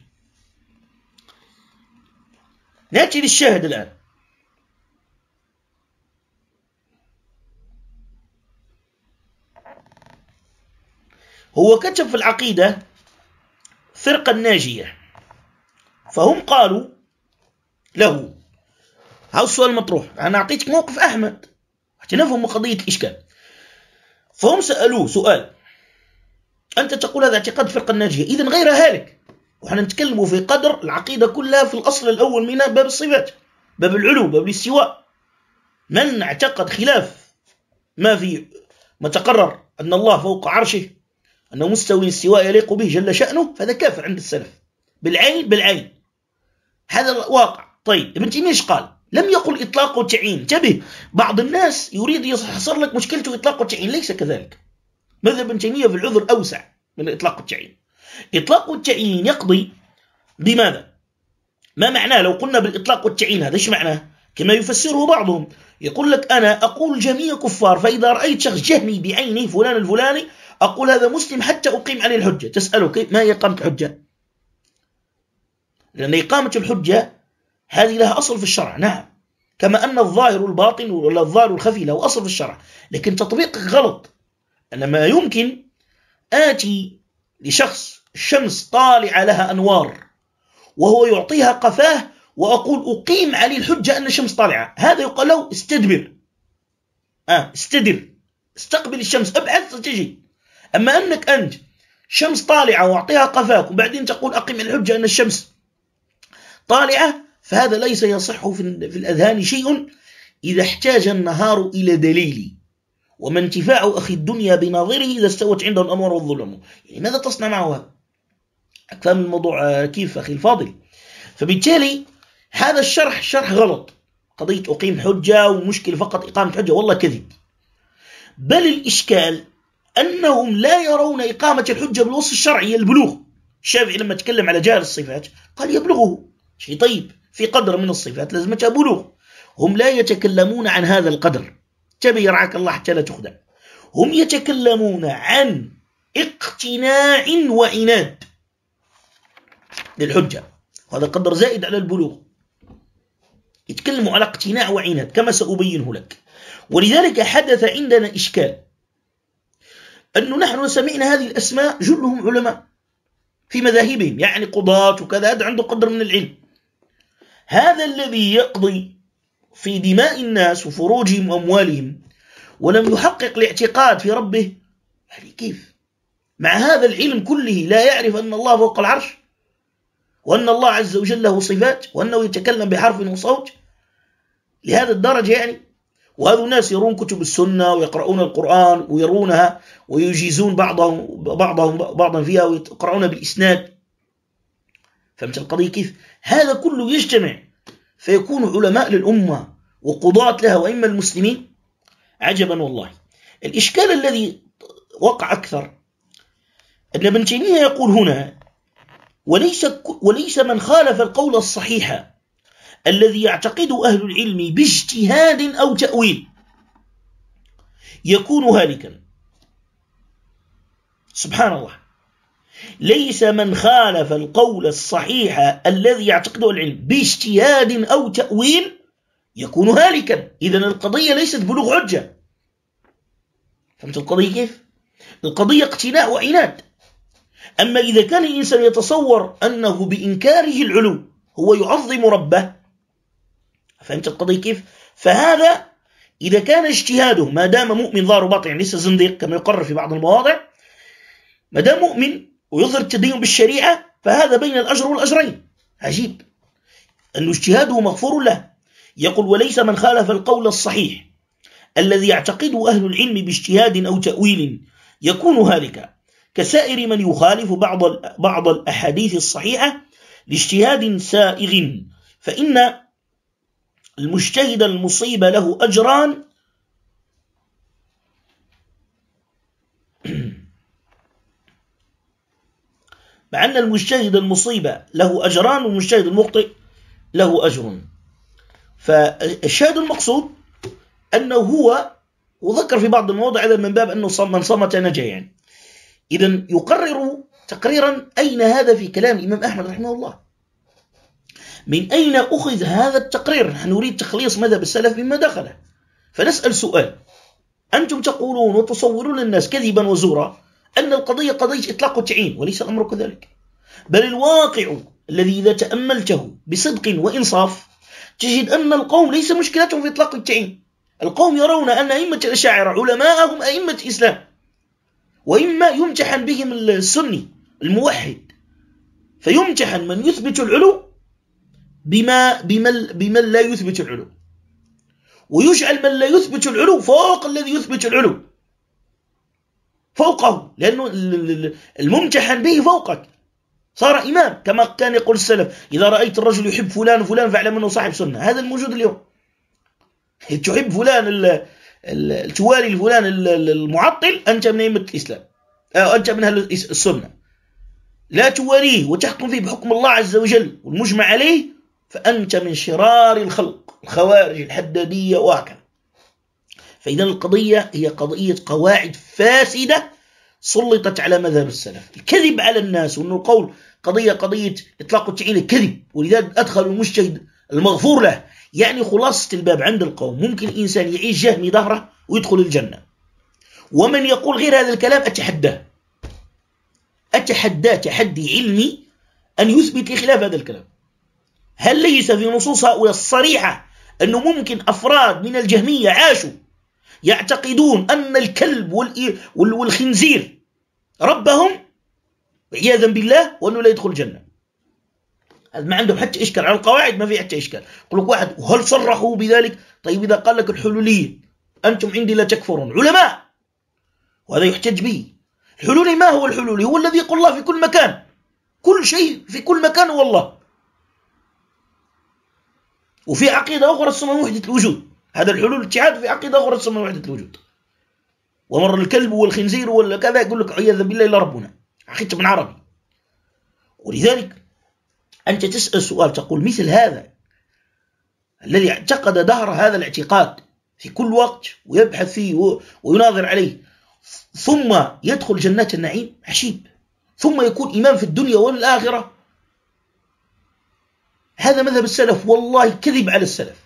نأتي للشاهد الآن. هو كتب في العقيدة فرقة الناجية، فهم قالوا له، هذا السؤال المطروح، أنا أعطيتك موقف أحمد حتى نفهم قضية الإشكال. فهم سألوه سؤال، أنت تقول هذا اعتقاد فرقة الناجية، إذن غير هالك، وحنا نتكلموا في قدر العقيدة كلها في الأصل الأول منها باب الصفات، باب العلو، باب الاستواء. من اعتقد خلاف ما في ما تقرر أن الله فوق عرشه، أنه مستوي استواء يليق به جل شأنه، فهذا كافر عند السلف بالعين بالعين، هذا الواقع. طيب ابن تيمية ايش قال؟ لم يقل إطلاق وتعيين. انتبه، بعض الناس يريد يحصر لك مشكلته إطلاق وتعيين، ليس كذلك. مذهب ابن تيمية في العذر أوسع من الإطلاق والتعيين. إطلاق والتعيين يقضي بماذا؟ ما معناه لو قلنا بالإطلاق والتعيين؟ هذا ايش معناه؟ كما يفسره بعضهم، يقول لك أنا أقول جميع كفار، فإذا رأيت شخص جهني بعيني فلان الفلاني أقول هذا مسلم حتى أقيم عليه الحجة. تسأله كيف؟ ما هي إقامة الحجة؟ لأن إقامة الحجة هذه لها أصل في الشرع، نعم، كما أن الظاهر والباطن ولا الظاهر والخفي له أصل في الشرع، لكن تطبيقك غلط. أنا ما يمكن آتي لشخص الشمس طالعة لها أنوار وهو يعطيها قفاه وأقول أقيم عليه الحجة أن الشمس طالعة، هذا يقال له استدبر، آه استدر، استقبل الشمس، ابعث تجي. أما أنك أنت شمس طالعة وأعطيها قفاك وبعدين تقول أقيم على الحجة أن الشمس طالعة، فهذا ليس يصح في الأذهان شيء إذا احتاج النهار إلى دليل. وما انتفاع أخي الدنيا بناظره إذا استوت عنده الأمر والظلم. يعني ماذا تصنع معه؟ أفهم الموضوع كيف أخي الفاضل؟ فبالتالي هذا الشرح شرح غلط. قضية أقيم حجة ومشكلة فقط إقامة حجة، والله كذب. بل الإشكال أنهم لا يرون إقامة الحجة بالوصف الشرعي البلوغ. الشافعي لما تكلم على جهل الصفات قال يبلغه شيء، طيب في قدر من الصفات لازمتها بلوغ، هم لا يتكلمون عن هذا القدر. تبي يرعاك الله حتى لا تخدع. هم يتكلمون عن اقتناع وعناد للحجة، هذا قدر زائد على البلوغ. يتكلموا على اقتناع وعناد كما سأبينه لك. ولذلك حدث عندنا إشكال، أنه نحن سمعنا هذه الأسماء جلهم علماء في مذاهبهم، يعني قضاة وكذا، هذا عنده قدر من العلم. هذا الذي يقضي في دماء الناس وفروجهم وأموالهم ولم يحقق الاعتقاد في ربه، يعني كيف مع هذا العلم كله لا يعرف أن الله فوق العرش، وأن الله عز وجل له صفات، وأنه يتكلم بحرف وصوت لهذا الدرجة يعني؟ وهذا الناس يرون كتب السنة ويقرؤون القرآن ويرونها ويجيزون بعضهم بعضهم بعضا فيها ويقرؤون بالإسناد. فهمت القضية كيف؟ هذا كله يجتمع فيكون علماء للأمة وقضاة لها وإما المسلمين. عجبا والله. الإشكال الذي وقع أكثر أن ابن تيمية يقول هنا وليس, وليس من خالف القول الصحيح الذي يعتقده أهل العلم باجتهاد أو تأويل يكون هالكا. سبحان الله، ليس من خالف القول الصحيح الذي يعتقده العلم باجتهاد أو تأويل يكون هالكا. إذن القضية ليست بلوغ حجة. فهمت القضية كيف؟ القضية اقتناع وعناد. أما إذا كان الإنسان يتصور أنه بإنكاره العلو هو يعظم ربه، فهمت القضية كيف؟ فهذا إذا كان اجتهاده ما دام مؤمن ظاهر باطن، يعني ليس زنديق كما يقرر في بعض المواضع، ما دام مؤمن ويظهر التدين بالشريعة فهذا بين الأجر والأجرين. عجيب أن اجتهاده مغفور له. يقول وليس من خالف القول الصحيح الذي يعتقده أهل العلم باجتهاد أو تأويل يكون هالكا، كسائر من يخالف بعض بعض الأحاديث الصحيحة لاجتهاد سائغ، فإن المجتهد المصيب له أجران مع أن المجتهد المصيب له أجران والمجتهد المخطئ له أجر. فالشاهد المقصود أنه هو، وذكر في بعض المواضع هذا من باب أنه من صمت نجا يعني. إذن يقرر تقريرا أين هذا في كلام الإمام أحمد رحمه الله؟ من أين أخذ هذا التقرير؟ نحن نريد تخليص مذهب السلف مما دخله. فنسأل سؤال: أنتم تقولون وتصورون الناس كذبا وزورا أن القضية قضية إطلاق وتعيين، وليس الأمر كذلك، بل الواقع الذي إذا تأملته بصدق وإنصاف تجد أن القوم ليس مشكلتهم في إطلاق التعيين. القوم يرون أن أئمة الأشاعرة علماءهم أئمة إسلام، وإما يمتحن بهم السني الموحد فيمتحن من يثبت العلو بما بمن, بمن لا يثبت العلو، ويجعل من لا يثبت العلو فوق الذي يثبت العلو، فوقه، لأنه الممتحن به فوقك صار إمام. كما كان يقول السلف: إذا رأيت الرجل يحب فلان وفلان فاعلم أنه صاحب سنة. هذا الموجود اليوم. تحب فلان التوالي الفلان المعطل، أنت من أئمة الإسلام، أنت من أهل السنة. لا تواليه وتحكم فيه بحكم الله عز وجل والمجمع عليه، فأنت من شرار الخلق، الخوارج، الحدادية وهكذا. فإذا القضية هي قضية قواعد فاسدة سلطت على مذهب السلف. الكذب على الناس وأنه القول قضية قضية إطلاق التعيين كذب، ولذلك أدخل المجتهد المغفور له. يعني خلاصة الباب عند القوم: ممكن الإنسان يعيش جهمي ظهره ويدخل الجنة. ومن يقول غير هذا الكلام أتحداه أتحداه تحدي علمي أن يثبت لي خلاف هذا الكلام. هل ليس في نصوص هؤلاء الصريحة أنه ممكن أفراد من الجهمية عاشوا يعتقدون أن الكلب والخنزير ربهم عياذا بالله، وأنه لا يدخل الجنة؟ هذا ما عندهم حتى إشكال على القواعد، ما في حتى إشكال. يقول لك واحد: وهل صرحوا بذلك؟ طيب إذا قال لك الحلولية: أنتم عندي لا تكفرون، علماء، وهذا يحتج به. الحلولي ما هو الحلولي؟ هو الذي يقول الله في كل مكان، كل شيء في كل مكان هو الله. وفي عقيدة أخرى اسمها وحدة الوجود. هذا الحلول الاتحاد، في عقيدة أخرى اسمها وحدة الوجود. ومر الكلب والخنزير ولا كذا يقول لك عياذا بالله إلا ربنا، عقيدة من عربي. ولذلك أنت تسأل سؤال تقول: مثل هذا الذي اعتقد دهر هذا الاعتقاد في كل وقت ويبحث فيه ويناظر عليه، ثم يدخل جنات النعيم، عجيب، ثم يكون إمام في الدنيا والآخرة. هذا مذهب السلف، والله كذب على السلف.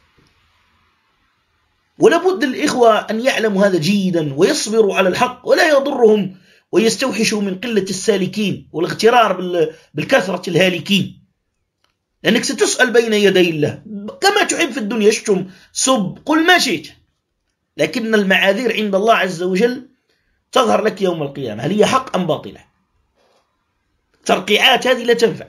ولابد الإخوة أن يعلموا هذا جيدا ويصبروا على الحق، ولا يضرهم ويستوحشوا من قلة السالكين والاغترار بالكثرة الهالكين، لأنك ستسأل بين يدي الله كما تحب في الدنيا، اشتم، سب، قل ما شئت، لكن المعاذير عند الله عز وجل تظهر لك يوم القيامة، هل هي حق أم باطلة؟ ترقيعات هذه لا تنفع.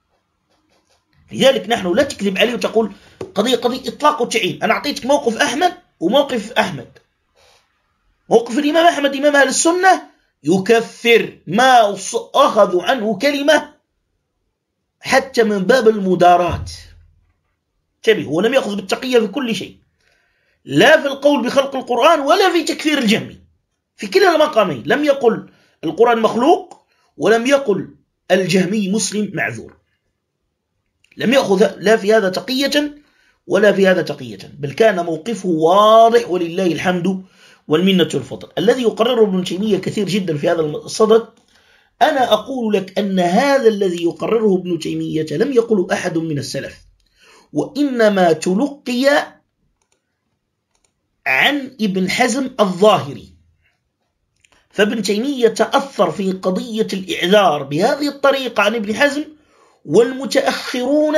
لذلك نحن لا تكذب عليه وتقول قضية قضية إطلاق وتعيين. أنا أعطيتك موقف أحمد وموقف أحمد. موقف الإمام أحمد إمام أهل السنة يكفر ما أخذوا عنه كلمة حتى من باب المدارات. تبه، هو لم يأخذ بالتقية في كل شيء، لا في القول بخلق القرآن ولا في تكفير الجهمي. في كلا المقامين لم يقل القرآن مخلوق، ولم يقل الجهمي مسلم معذور. لم يأخذ لا في هذا تقية ولا في هذا تقية، بل كان موقفه واضح ولله الحمد والمنة والفضل. الذي يقرره ابن تيمية كثير جدا في هذا الصدد. أنا أقول لك أن هذا الذي يقرره ابن تيمية لم يقله أحد من السلف، وإنما تلقي عن ابن حزم الظاهري. فابن تيمية تأثر في قضية الإعذار بهذه الطريقة عن ابن حزم، والمتأخرون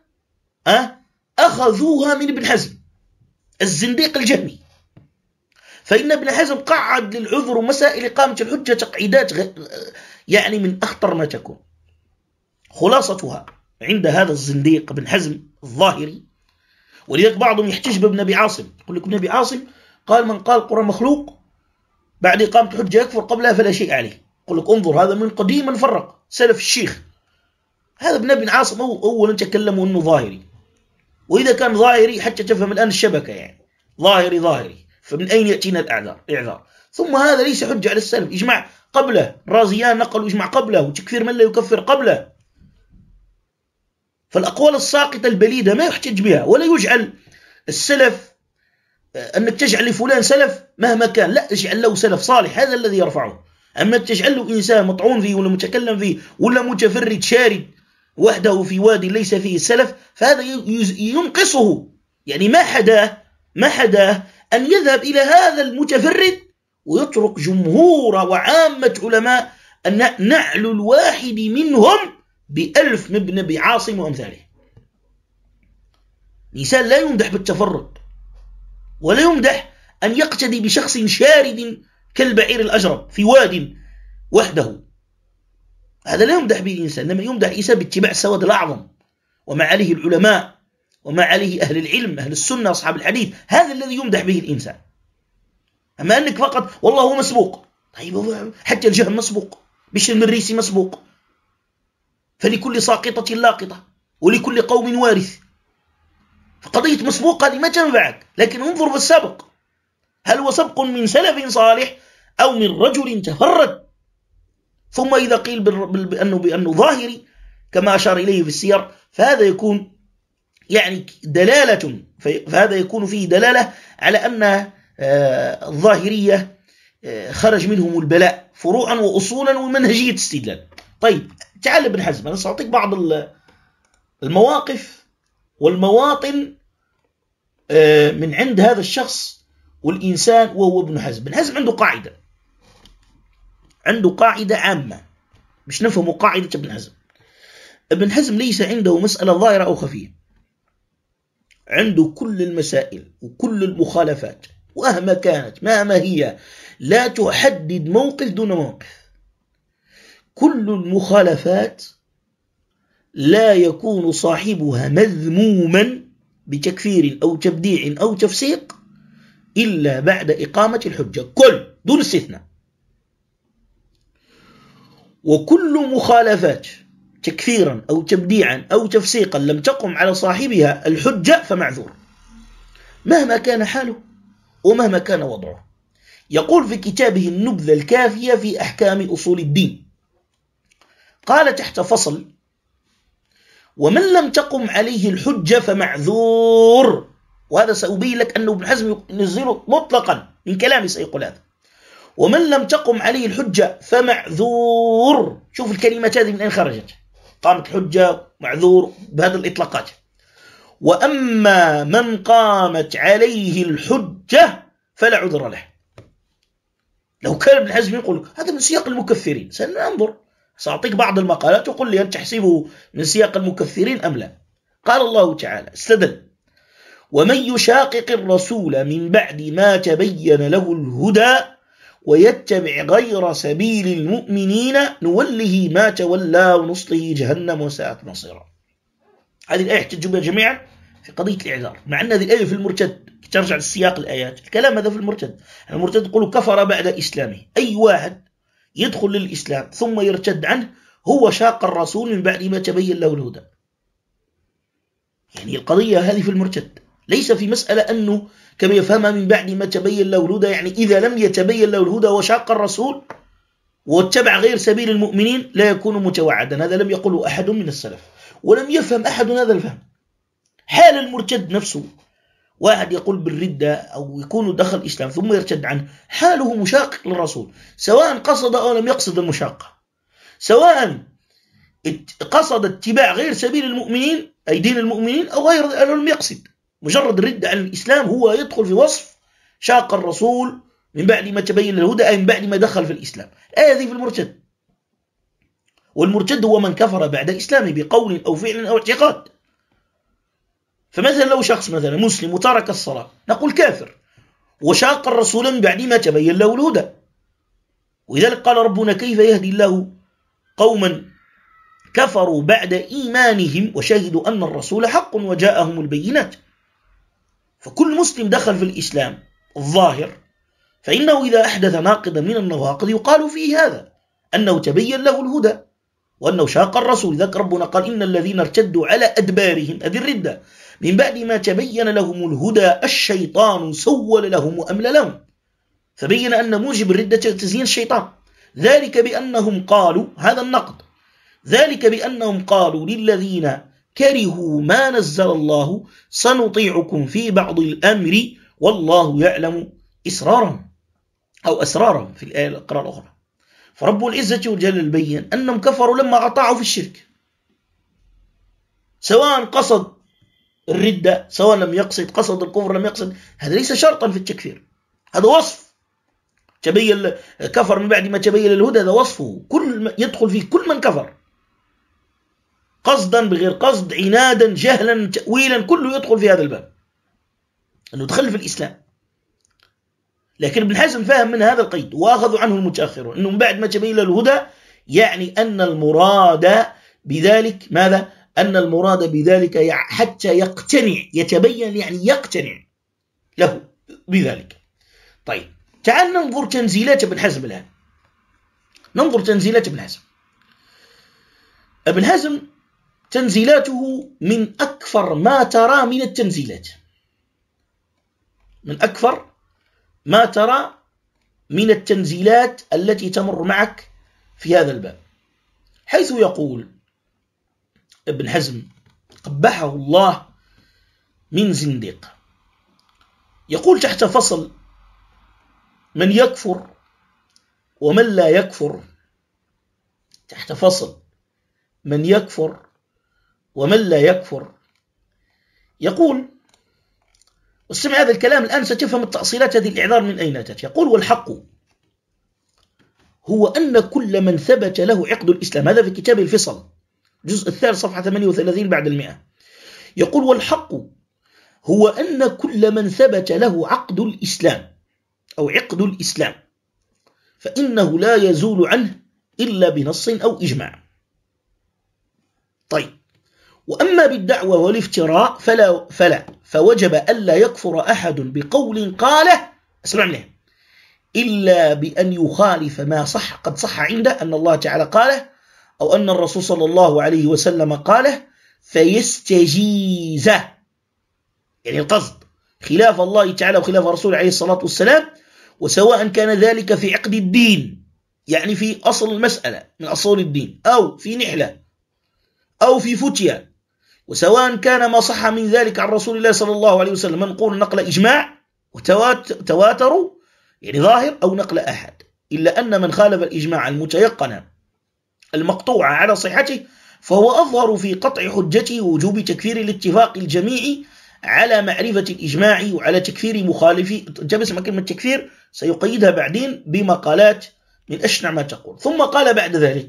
أخذوها من ابن حزم الزنديق الجهمي. فإن ابن حزم قعد للعذر ومسائل إقامة الحجة تقعيدات يعني من أخطر ما تكون. خلاصتها عند هذا الزنديق ابن حزم الظاهري. ولذلك بعضهم يحتج بابن أبي عاصم، يقول لك ابن أبي عاصم قال: من قال القرآن مخلوق بعد إقامة الحجة يكفر، قبلها فلا شيء عليه. يقول لك انظر، هذا من قديم من فرق سلف الشيخ. هذا ابن أبي عاصم أولا تكلموا أنه ظاهري، وإذا كان ظاهري حتى تفهم الآن الشبكة، يعني ظاهري ظاهري، فمن أين يأتينا الإعذار؟ إعذار. ثم هذا ليس حجة على السلف، إجماع قبله، الرازيان نقلوا إجماع قبله، وتكفير من لا يكفر قبله. فالأقوال الساقطة البليدة ما يحتج بها، ولا يجعل السلف أنك تجعل لفلان سلف مهما كان، لا، اجعل له سلف صالح، هذا الذي يرفعه. أما تجعل له إنسان مطعون فيه ولا متكلم فيه ولا متفرد شارد وحده في وادي ليس فيه السلف، فهذا ينقصه. يعني ما حدا ما حدا أن يذهب إلى هذا المتفرد ويترك جمهور وعامة علماء أن نعل الواحد منهم بألف من ابن أبي عاصم وأمثاله. الإنسان لا يمدح بالتفرد، ولا يمدح أن يقتدي بشخص شارد كالبعير الأجرب في واد وحده، هذا لا يمدح به الإنسان. إنما يمدح الإنسان باتباع السواد الأعظم وما عليه العلماء وما عليه أهل العلم أهل السنة أصحاب الحديث، هذا الذي يمدح به الإنسان. أما أنك فقط والله هو مسبوق، طيب حتى الجهم مسبوق، بشر المريسي مسبوق، فلكل ساقطة لاقطة ولكل قوم وارث. فقضية مسبوق هذه ما تنفعك، لكن انظر في السبق، هل هو سبق من سلف صالح أو من رجل تفرد؟ ثم إذا قيل بأنه, بأنه ظاهري كما أشار إليه في السير، فهذا يكون يعني دلالة، فهذا يكون فيه دلالة على أن الظاهرية خرج منهم البلاء فروعا وأصولا ومنهجية استدلال. طيب تعال ابن حزم، أنا سأعطيك بعض المواقف والمواطن من عند هذا الشخص والإنسان وهو ابن حزم. ابن حزم عنده قاعدة عنده قاعدة عامة، مش نفهم قاعدة ابن حزم. ابن حزم ليس عنده مسألة ظاهرة أو خفية، عنده كل المسائل وكل المخالفات ومهما كانت مهما هي، لا تحدد موقف دون موقف. كل المخالفات لا يكون صاحبها مذموما بتكفير أو تبديع أو تفسيق إلا بعد إقامة الحجة، كل دون استثناء. وكل مخالفات تكفيرا أو تبديعا أو تفسيقا لم تقم على صاحبها الحجة فمعذور مهما كان حاله ومهما كان وضعه. يقول في كتابه النبذة الكافية في أحكام أصول الدين، قال تحت فصل: ومن لم تقم عليه الحجة فمعذور. وهذا سأبين لك أنه ابن حزم ينزله مطلقا من كلامه، سيقول هذا: ومن لم تقم عليه الحجة فمعذور. شوف الكلمات هذه من أين خرجت، قامت الحجة معذور بهذه الإطلاقات. وأما من قامت عليه الحجة فلا عذر له. لو كان ابن حزم يقول هذا من سياق المكفرين، سننظر، سأعطيك بعض المقالات وقل لي أن تحسبه من سياق المكفرين أم لا. قال الله تعالى استدل: ومن يشاقق الرسول من بعد ما تبين له الهدى ويتبع غير سبيل المؤمنين نوله ما تولى ونصله جهنم وساءت مصيرا. هذه الآية احتجوا بها جميعا في قضية الإعذار، مع أن هذه الآية في المرتد. ترجع للسياق الآيات، الكلام هذا في المرتد. المرتد يقول كفر بعد إسلامه، أي واحد يدخل للإسلام ثم يرتد عنه هو شاق الرسول من بعد ما تبين له الهدى. يعني القضية هذه في المرتد، ليس في مسألة أنه كما يفهمها من بعد ما تبين له الهدى، يعني إذا لم يتبين له الهدى وشاق الرسول واتبع غير سبيل المؤمنين لا يكون متوعدا. هذا لم يقله أحد من السلف، ولم يفهم أحد هذا الفهم. حال المرتد نفسه، واحد يقول بالردة أو يكون دخل الإسلام ثم يرتد عنه، حاله مشاقق للرسول، سواء قصد أو لم يقصد المشاقة، سواء قصد اتباع غير سبيل المؤمنين أي دين المؤمنين أو غير أو لم يقصد. مجرد الردة عن الإسلام هو يدخل في وصف شاق الرسول من بعد ما تبين الهدى، أي من بعد ما دخل في الإسلام. الآية هذه في المرتد، والمرتد هو من كفر بعد إسلامه بقول أو فعل أو اعتقاد. فمثلا لو شخص مثلا مسلم وترك الصلاة نقول كافر، وشاق الرسول من بعد ما تبين له الهدى. ولذلك قال ربنا: كيف يهدي الله قوما كفروا بعد إيمانهم وشهدوا أن الرسول حق وجاءهم البينات. فكل مسلم دخل في الإسلام الظاهر فإنه إذا أحدث ناقضا من النواقض يقال فيه هذا أنه تبين له الهدى وأنه شاق الرسول. ذلك ربنا قال: إن الذين ارتدوا على أدبارهم أذي الردة من بعد ما تبين لهم الهدى الشيطان سول لهم وأملى لهم. فبين أن موجب الردة تزيين الشيطان، ذلك بأنهم قالوا، هذا النقد، ذلك بأنهم قالوا للذين كرهوا ما نزل الله سنطيعكم في بعض الأمر والله يعلم إسرارهم أو أسرارهم في الآية القراءة الأخرى. فرب العزة والجلال بين أنهم كفروا لما أطاعوا في الشرك، سواء قصد الردة سواء لم يقصد، قصد الكفر لم يقصد، هذا ليس شرطا في التكفير، هذا وصف. تبين كفر من بعد ما تبين الهدى، هذا وصفه، كل يدخل فيه كل من كفر قصدا بغير قصد، عنادا جهلا تأويلا، كله يدخل في هذا الباب، أنه دخل في الإسلام. لكن ابن حزم فهم من هذا القيد وأخذوا عنه المتأخرون أنه من بعد ما تبين الهدى، يعني أن المراد بذلك ماذا؟ أن المراد بذلك حتى يقتنع، يتبين يعني يقتنع له بذلك. طيب تعال ننظر تنزيلات ابن حزم الآن، ننظر تنزيلات ابن حزم. ابن حزم تنزيلاته من أكثر ما ترى من التنزيلات، من أكثر ما ترى من التنزيلات التي تمر معك في هذا الباب، حيث يقول ابن حزم قبحه الله من زنديق، يقول تحت فصل من يكفر ومن لا يكفر، تحت فصل من يكفر ومن لا يكفر، يقول، واستمع هذا الكلام الآن ستفهم التأصيلات هذه الإعذار من أين أتت. يقول والحق هو أن كل من ثبت له عقد الإسلام، هذا في كتاب الفصل الجزء الثالث صفحة ثمانية وثلاثين بعد المئة، يقول والحق هو أن كل من ثبت له عقد الإسلام أو عقد الإسلام فإنه لا يزول عنه إلا بنص أو إجماع. طيب وأما بالدعوة والافتراء فلا, فلا فوجب ألا يكفر أحد بقول قاله، اسمع منه، إلا بأن يخالف ما صح قد صح عنده أن الله تعالى قاله أو أن الرسول صلى الله عليه وسلم قاله فيستجيزه، يعني القصد خلاف الله تعالى وخلاف رسوله عليه الصلاة والسلام، وسواء كان ذلك في عقد الدين يعني في أصل المسألة من أصول الدين، أو في نحلة أو في فتية، وسواء كان ما صح من ذلك عن رسول الله صلى الله عليه وسلم منقول نقل إجماع وتواتروا يعني ظاهر أو نقل أحد، إلا أن من خالف الإجماع المتيقن المقطوع على صحته فهو أظهر في قطع حجته ووجوب تكفير الاتفاق الجميعي على معرفة الإجماع وعلى تكفير مخالفي. جبس ما كلمة تكفير سيقيدها بعدين بمقالات من أشنع ما تقول. ثم قال بعد ذلك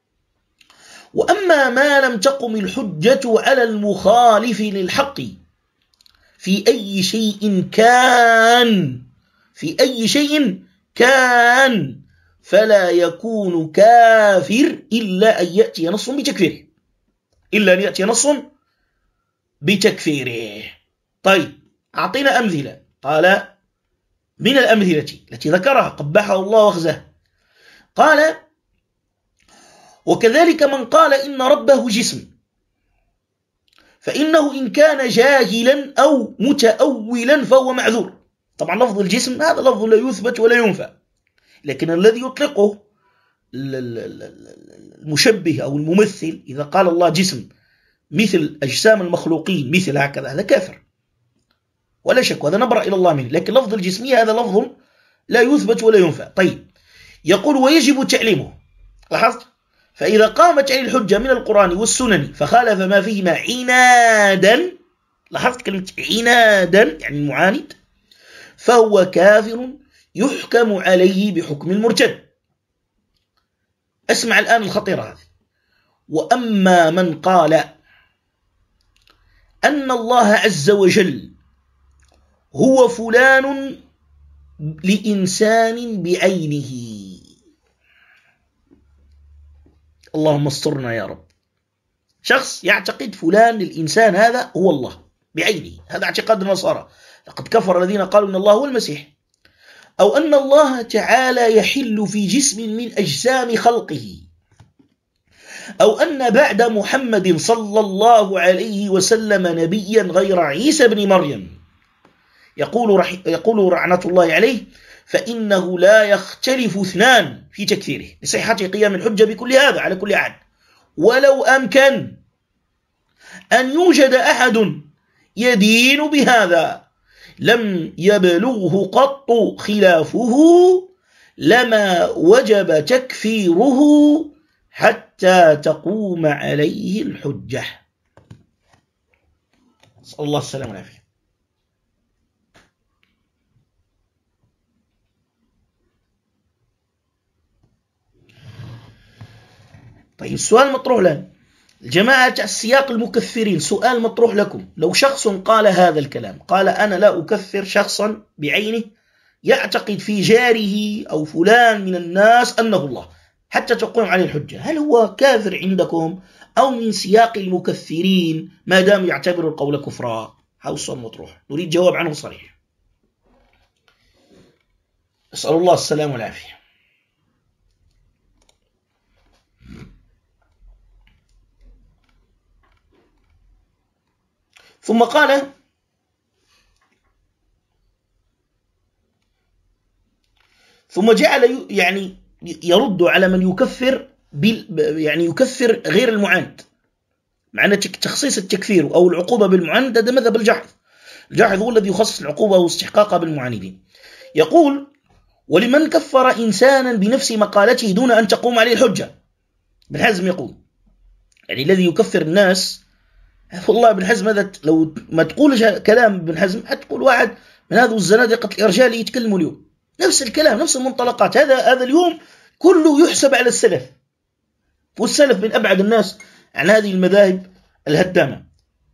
وأما ما لم تقم الحجة على المخالف للحق في أي شيء كان في أي شيء كان فلا يكون كافر إلا أن يأتي نص بتكفيره إلا أن يأتي نص بتكفيره. طيب أعطينا أمثلة. قال من الأمثلة التي ذكرها قبحه الله وخزاه، قال وكذلك من قال إن ربه جسم فإنه إن كان جاهلا أو متأولا فهو معذور. طبعا لفظ الجسم هذا لفظ لا يثبت ولا ينفى، لكن الذي يطلقه المشبه أو الممثل إذا قال الله جسم مثل أجسام المخلوقين مثل هكذا هذا كافر ولا شك، وهذا نبرأ إلى الله منه، لكن لفظ الجسمية هذا لفظ لا يثبت ولا ينفى. طيب يقول ويجب تعليمه. لاحظت؟ فإذا قامت عليه الحجة من القرآن والسنن فخالف ما فيهما عنادا، لاحظت كلمة عنادا يعني معاند، فهو كافر يحكم عليه بحكم المرتد. اسمع الآن الخطيرة هذه. وأما من قال أن الله عز وجل هو فلان لإنسان بعينه، اللهم استرنا يا رب، شخص يعتقد فلان للإنسان هذا هو الله بعينه، هذا اعتقاد النصارى، لقد كفر الذين قالوا إن الله هو المسيح، أو أن الله تعالى يحل في جسم من أجسام خلقه، أو أن بعد محمد صلى الله عليه وسلم نبيا غير عيسى بن مريم، يقول, رح يقول رحمة الله عليه فإنه لا يختلف اثنان في تكفيره لصحة قيام الحجة بكل هذا على كل أحد، ولو أمكن أن يوجد أحد يدين بهذا لم يبلغه قط خلافه لما وجب تكفيره حتى تقوم عليه الحجة. نسأل الله السلامة والعافية. طيب السؤال مطروح الآن، الجماعة السياق المكفرين، سؤال مطروح لكم. لو شخص قال هذا الكلام، قال أنا لا أكفر شخصا بعينه يعتقد في جاره أو فلان من الناس أنه الله حتى تقوم عليه الحجة، هل هو كافر عندكم أو من سياق المكفرين ما دام يعتبر القول كفرا؟ هذا السؤال مطروح، نريد جواب عنه صريح. أسأل الله السلام والعافية. ثم قال ثم جعل يعني يرد على من يكفر يعني يكفر غير المعاند، معنى تخصيص التكفير أو العقوبة بالمعاند هذا مذهب الجاحظ. الجاحظ هو الذي يخصص العقوبة واستحقاقها بالمعاندين. يقول ولمن كفر إنسانا بنفس مقالته دون أن تقوم عليه الحجة. ابن حزم يقول يعني الذي يكفر الناس، والله ابن حزم هذا لو ما تقول كلام ابن حزم حتقول واحد من هذا الزنادقة الإرجال يتكلموا اليوم نفس الكلام نفس المنطلقات. هذا هذا اليوم كله يحسب على السلف، والسلف من أبعد الناس عن هذه المذاهب الهدامة.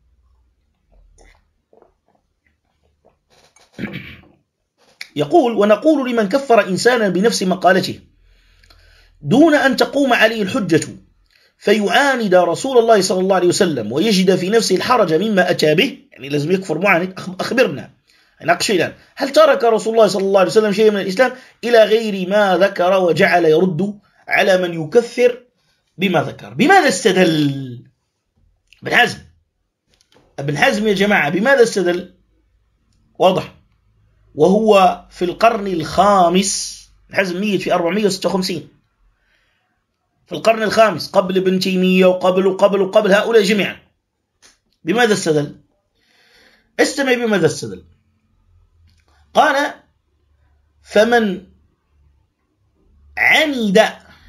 يقول ونقول لمن كفر إنسانا بنفس مقالته دون أن تقوم عليه الحجة فيعاند رسول الله صلى الله عليه وسلم ويجد في نفسه الحرج مما أتى به، يعني لازم يكفر معاند، أخبرنا نقش الآن هل ترك رسول الله صلى الله عليه وسلم شيء من الإسلام إلى غير ما ذكر، وجعل يرد على من يكفر بما ذكر. بماذا استدل ابن حزم؟ ابن حزم يا جماعة بماذا استدل؟ واضح، وهو في القرن الخامس. ابن حزم ميت في أربعمائة وستة وخمسين، في القرن الخامس قبل ابن تيمية وقبل وقبل وقبل هؤلاء جميعا. بماذا استدل؟ استمع بماذا استدل. قال فمن عند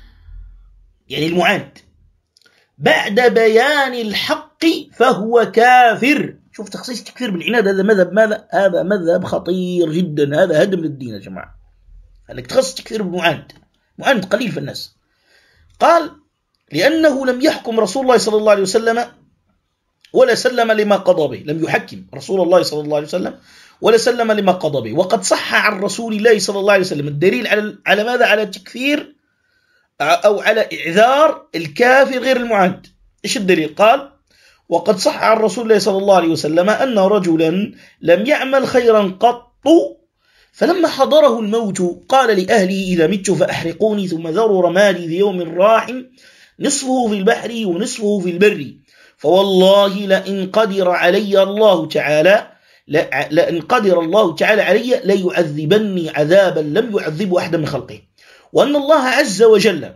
يعني المعاند بعد بيان الحق فهو كافر. شوف تخصيص التكفير بالعناد، هذا مذهب ماذا؟ هذا مذهب خطير جدا، هذا هدم للدين يا جماعة. انك تخصص التكفير بالمعاند، معاند قليل في الناس. قال لأنه لم يحكم رسول الله صلى الله عليه وسلم ولا سلم لما قضى به، لم يحكم رسول الله صلى الله عليه وسلم ولا سلم لما قضى به، وقد صح عن رسول الله صلى الله عليه وسلم. الدليل على على ماذا؟ على التكفير أو على إعذار الكافر غير المعاند. إيش الدليل؟ قال وقد صح عن رسول الله صلى الله عليه وسلم أن رجلا لم يعمل خيرا قط فلما حضره الموت قال لأهله إذا مت فأحرقوني ثم ذروا رمادي في يوم راح نصفه في البحر ونصفه في البر، فوالله لئن قدر علي الله تعالى لئن قدر الله تعالى علي ليعذبني عذابا لم يعذبه أحدا من خلقه، وأن الله عز وجل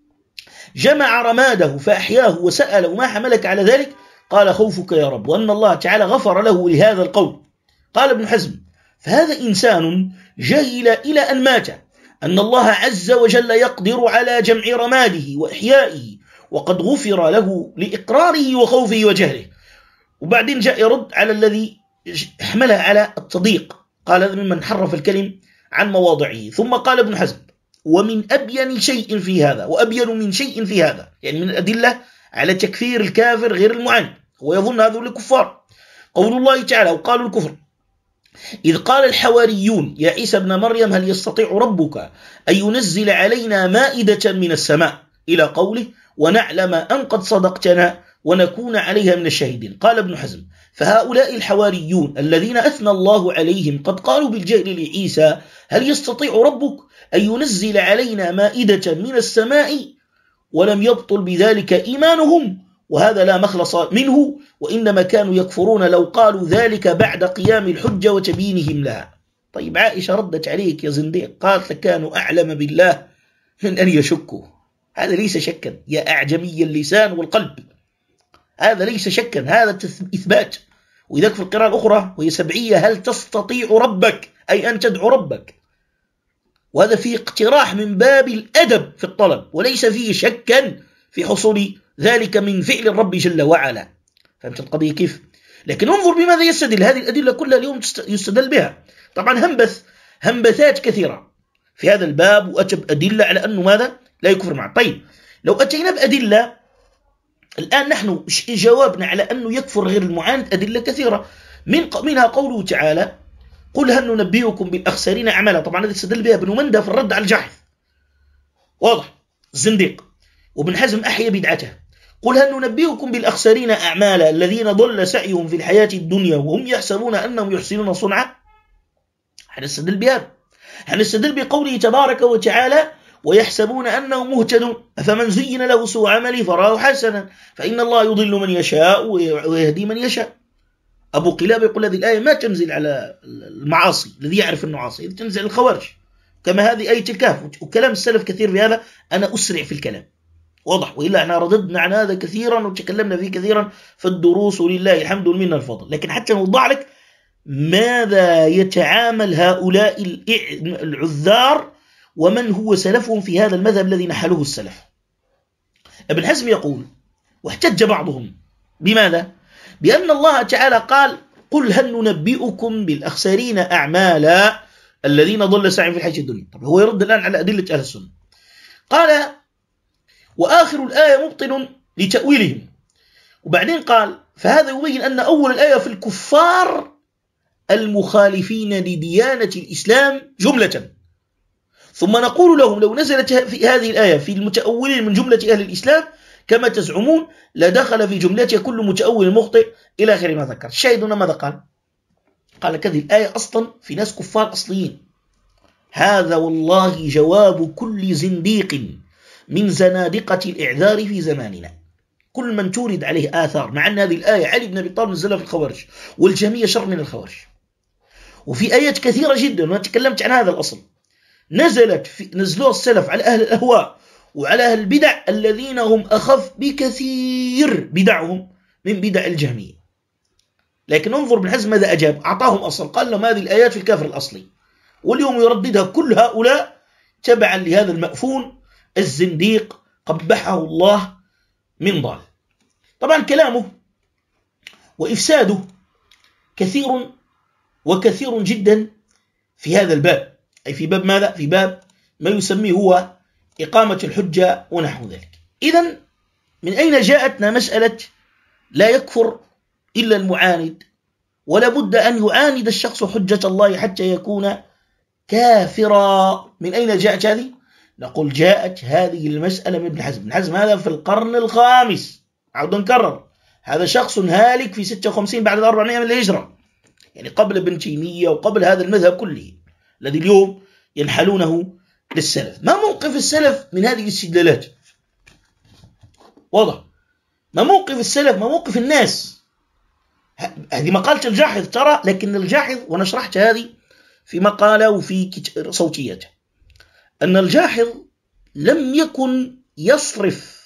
جمع رماده فأحياه وسأل ما حملك على ذلك؟ قال خوفك يا رب، وأن الله تعالى غفر له لهذا القول. قال ابن حزم فهذا إنسان جهل إلى أن مات أن الله عز وجل يقدر على جمع رماده وإحيائه، وقد غفر له لإقراره وخوفه وجهله. وبعدين جاء يرد على الذي حملها على التضييق، قال هذا ممن حرف الكلم عن مواضعه. ثم قال ابن حزم ومن أبين شيء في هذا وأبين من شيء في هذا، يعني من الأدلة على تكفير الكافر غير المعاند، هو يظن هذول الكفار، قول الله تعالى وقالوا الكفر إذ قال الحواريون يا عيسى ابن مريم هل يستطيع ربك أن ينزل علينا مائدة من السماء إلى قوله ونعلم أن قد صدقتنا ونكون عليها من الشاهدين. قال ابن حزم فهؤلاء الحواريون الذين أثنى الله عليهم قد قالوا بالجهل لعيسى هل يستطيع ربك أن ينزل علينا مائدة من السماء ولم يبطل بذلك إيمانهم، وهذا لا مخلص منه، وإنما كانوا يكفرون لو قالوا ذلك بعد قيام الحجة وتبيينهم لها. طيب عائشة ردت عليك يا زنديق، قالت لك كانوا أعلم بالله من أن يشكوا. هذا ليس شكا يا أعجمي اللسان والقلب، هذا ليس شكا، هذا إثبات. وإذاك في القراءة الأخرى وهي سبعية، هل تستطيع ربك أي أن تدعو ربك، وهذا فيه اقتراح من باب الأدب في الطلب، وليس فيه شكا في حصول ذلك من فعل الرب جل وعلا. فهمت القضية كيف؟ لكن انظر بماذا يستدل، هذه الأدلة كلها اليوم يستدل بها. طبعا هنبث هنبثات كثيرة في هذا الباب، وأتب أدلة على أنه ماذا لا يكفر معه. طيب لو أتينا بأدلة الآن، نحن جوابنا على أنه يكفر غير المعاند أدلة كثيرة، من منها قوله تعالى قل هل ننبئكم بالأخسرين أعمالا. طبعا هذا استدل بها ابن مندى في الرد على الجحظ، واضح، الزنديق. وابن حزم أحيا بدعته، قل هل ننبئكم بالأخسرين أعمالا الذين ضل سعيهم في الحياة الدنيا وهم يحسبون أنهم يحسنون صنعا. هنستدل بهذا، هنستدل بقوله تبارك وتعالى ويحسبون أنهم مهتدون أفمن زين له سوء عمله فراه حسنا فإن الله يضل من يشاء ويهدي من يشاء. أبو قلاب يقول هذه الآية ما تنزل على المعاصي، الذي يعرف أنه عاصي تنزل على الخوارج، كما هذه آية الكهف. وكلام السلف كثير في هذا، أنا أسرع في الكلام، واضح، وإلا احنا رددنا عن هذا كثيرا وتكلمنا فيه كثيرا في الدروس، ولله الحمد والمنة الفضل. لكن حتى نوضح لك ماذا يتعامل هؤلاء العذار ومن هو سلفهم في هذا المذهب الذي نحلوه السلف. ابن حزم يقول واحتج بعضهم بماذا؟ بأن الله تعالى قال قل هل ننبئكم بالأخسرين أعمالا الذين ضل سعيهم في الحياة الدنيا. طب هو يرد الآن على أدلة أهل السنة، قال وآخر الآية مبطل لتأويلهم، وبعدين قال فهذا يبين أن أول الآية في الكفار المخالفين لديانة الإسلام جملة، ثم نقول لهم لو نزلت في هذه الآية في المتأولين من جملة أهل الإسلام كما تزعمون لدخل في جملتها كل متأول مخطئ إلى آخر ما ذكر. الشاهد هنا ماذا قال؟ قال كذه الآية أصلا في ناس كفار أصليين. هذا والله جواب كل زنديق من زنادقة الإعذار في زماننا، كل من تورد عليه آثار، مع أن هذه الآية علي بن أبي طالب نزلها في الخوارج والجميع شر من الخوارج. وفي آيات كثيرة جدا، وأنا تكلمت عن هذا الأصل، نزلت في نزلوا السلف على أهل الأهواء وعلى أهل البدع الذين هم أخف بكثير بدعهم من بدع الجهمية. لكن انظر ابن حزم ماذا أجاب، أعطاهم أصل، قال لهم هذه الآيات في الكافر الأصلي، واليوم يرددها كل هؤلاء تبعا لهذا المأفون الزنديق قبحه الله من ضال. طبعا كلامه وإفساده كثير وكثير جدا في هذا الباب، أي في باب ماذا؟ في باب ما يسميه هو إقامة الحجة ونحو ذلك. إذن من أين جاءتنا مسألة لا يكفر إلا المعاند، ولا بد أن يعاند الشخص حجة الله حتى يكون كافرا؟ من أين جاءت هذه؟ نقول جاءت هذه المسألة من ابن حزم. ابن حزم هذا في القرن الخامس، عود نكرر، هذا شخص هالك في ستة وخمسين بعد الأربعمائة من الهجرة، يعني قبل ابن تيمية وقبل هذا المذهب كله الذي اليوم ينحلونه للسلف. ما موقف السلف من هذه الاستدلالات؟ واضح، ما موقف السلف، ما موقف الناس. هذه مقالة الجاحظ ترى، لكن الجاحظ وأنا شرحت هذه في مقالة وفي صوتياته، أن الجاحظ لم يكن يصرف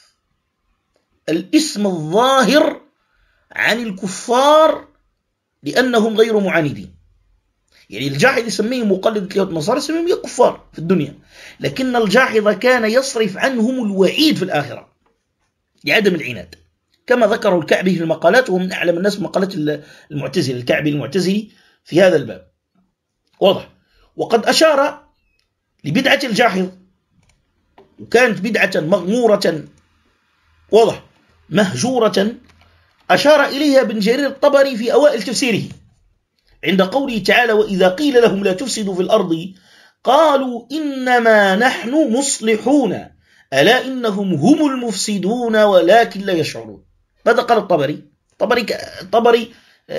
الاسم الظاهر عن الكفار لأنهم غير معاندين. يعني الجاحظ يسميه مقلد اليهود والنصارى، يسميهم كفار في الدنيا، لكن الجاحظ كان يصرف عنهم الوعيد في الآخرة لعدم العناد، كما ذكره الكعبي في المقالات، وهو من أعلم الناس في مقالات المعتزلة، الكعبي المعتزلي في هذا الباب، واضح. وقد أشار لبدعة الجاحظ، وكانت بدعة مغمورة، واضح، مهجورة، أشار إليها ابن جرير الطبري في أوائل تفسيره عند قوله تعالى وإذا قيل لهم لا تفسدوا في الأرض قالوا إنما نحن مصلحون ألا إنهم هم المفسدون ولكن لا يشعرون. ماذا قال الطبري؟ الطبري الطبري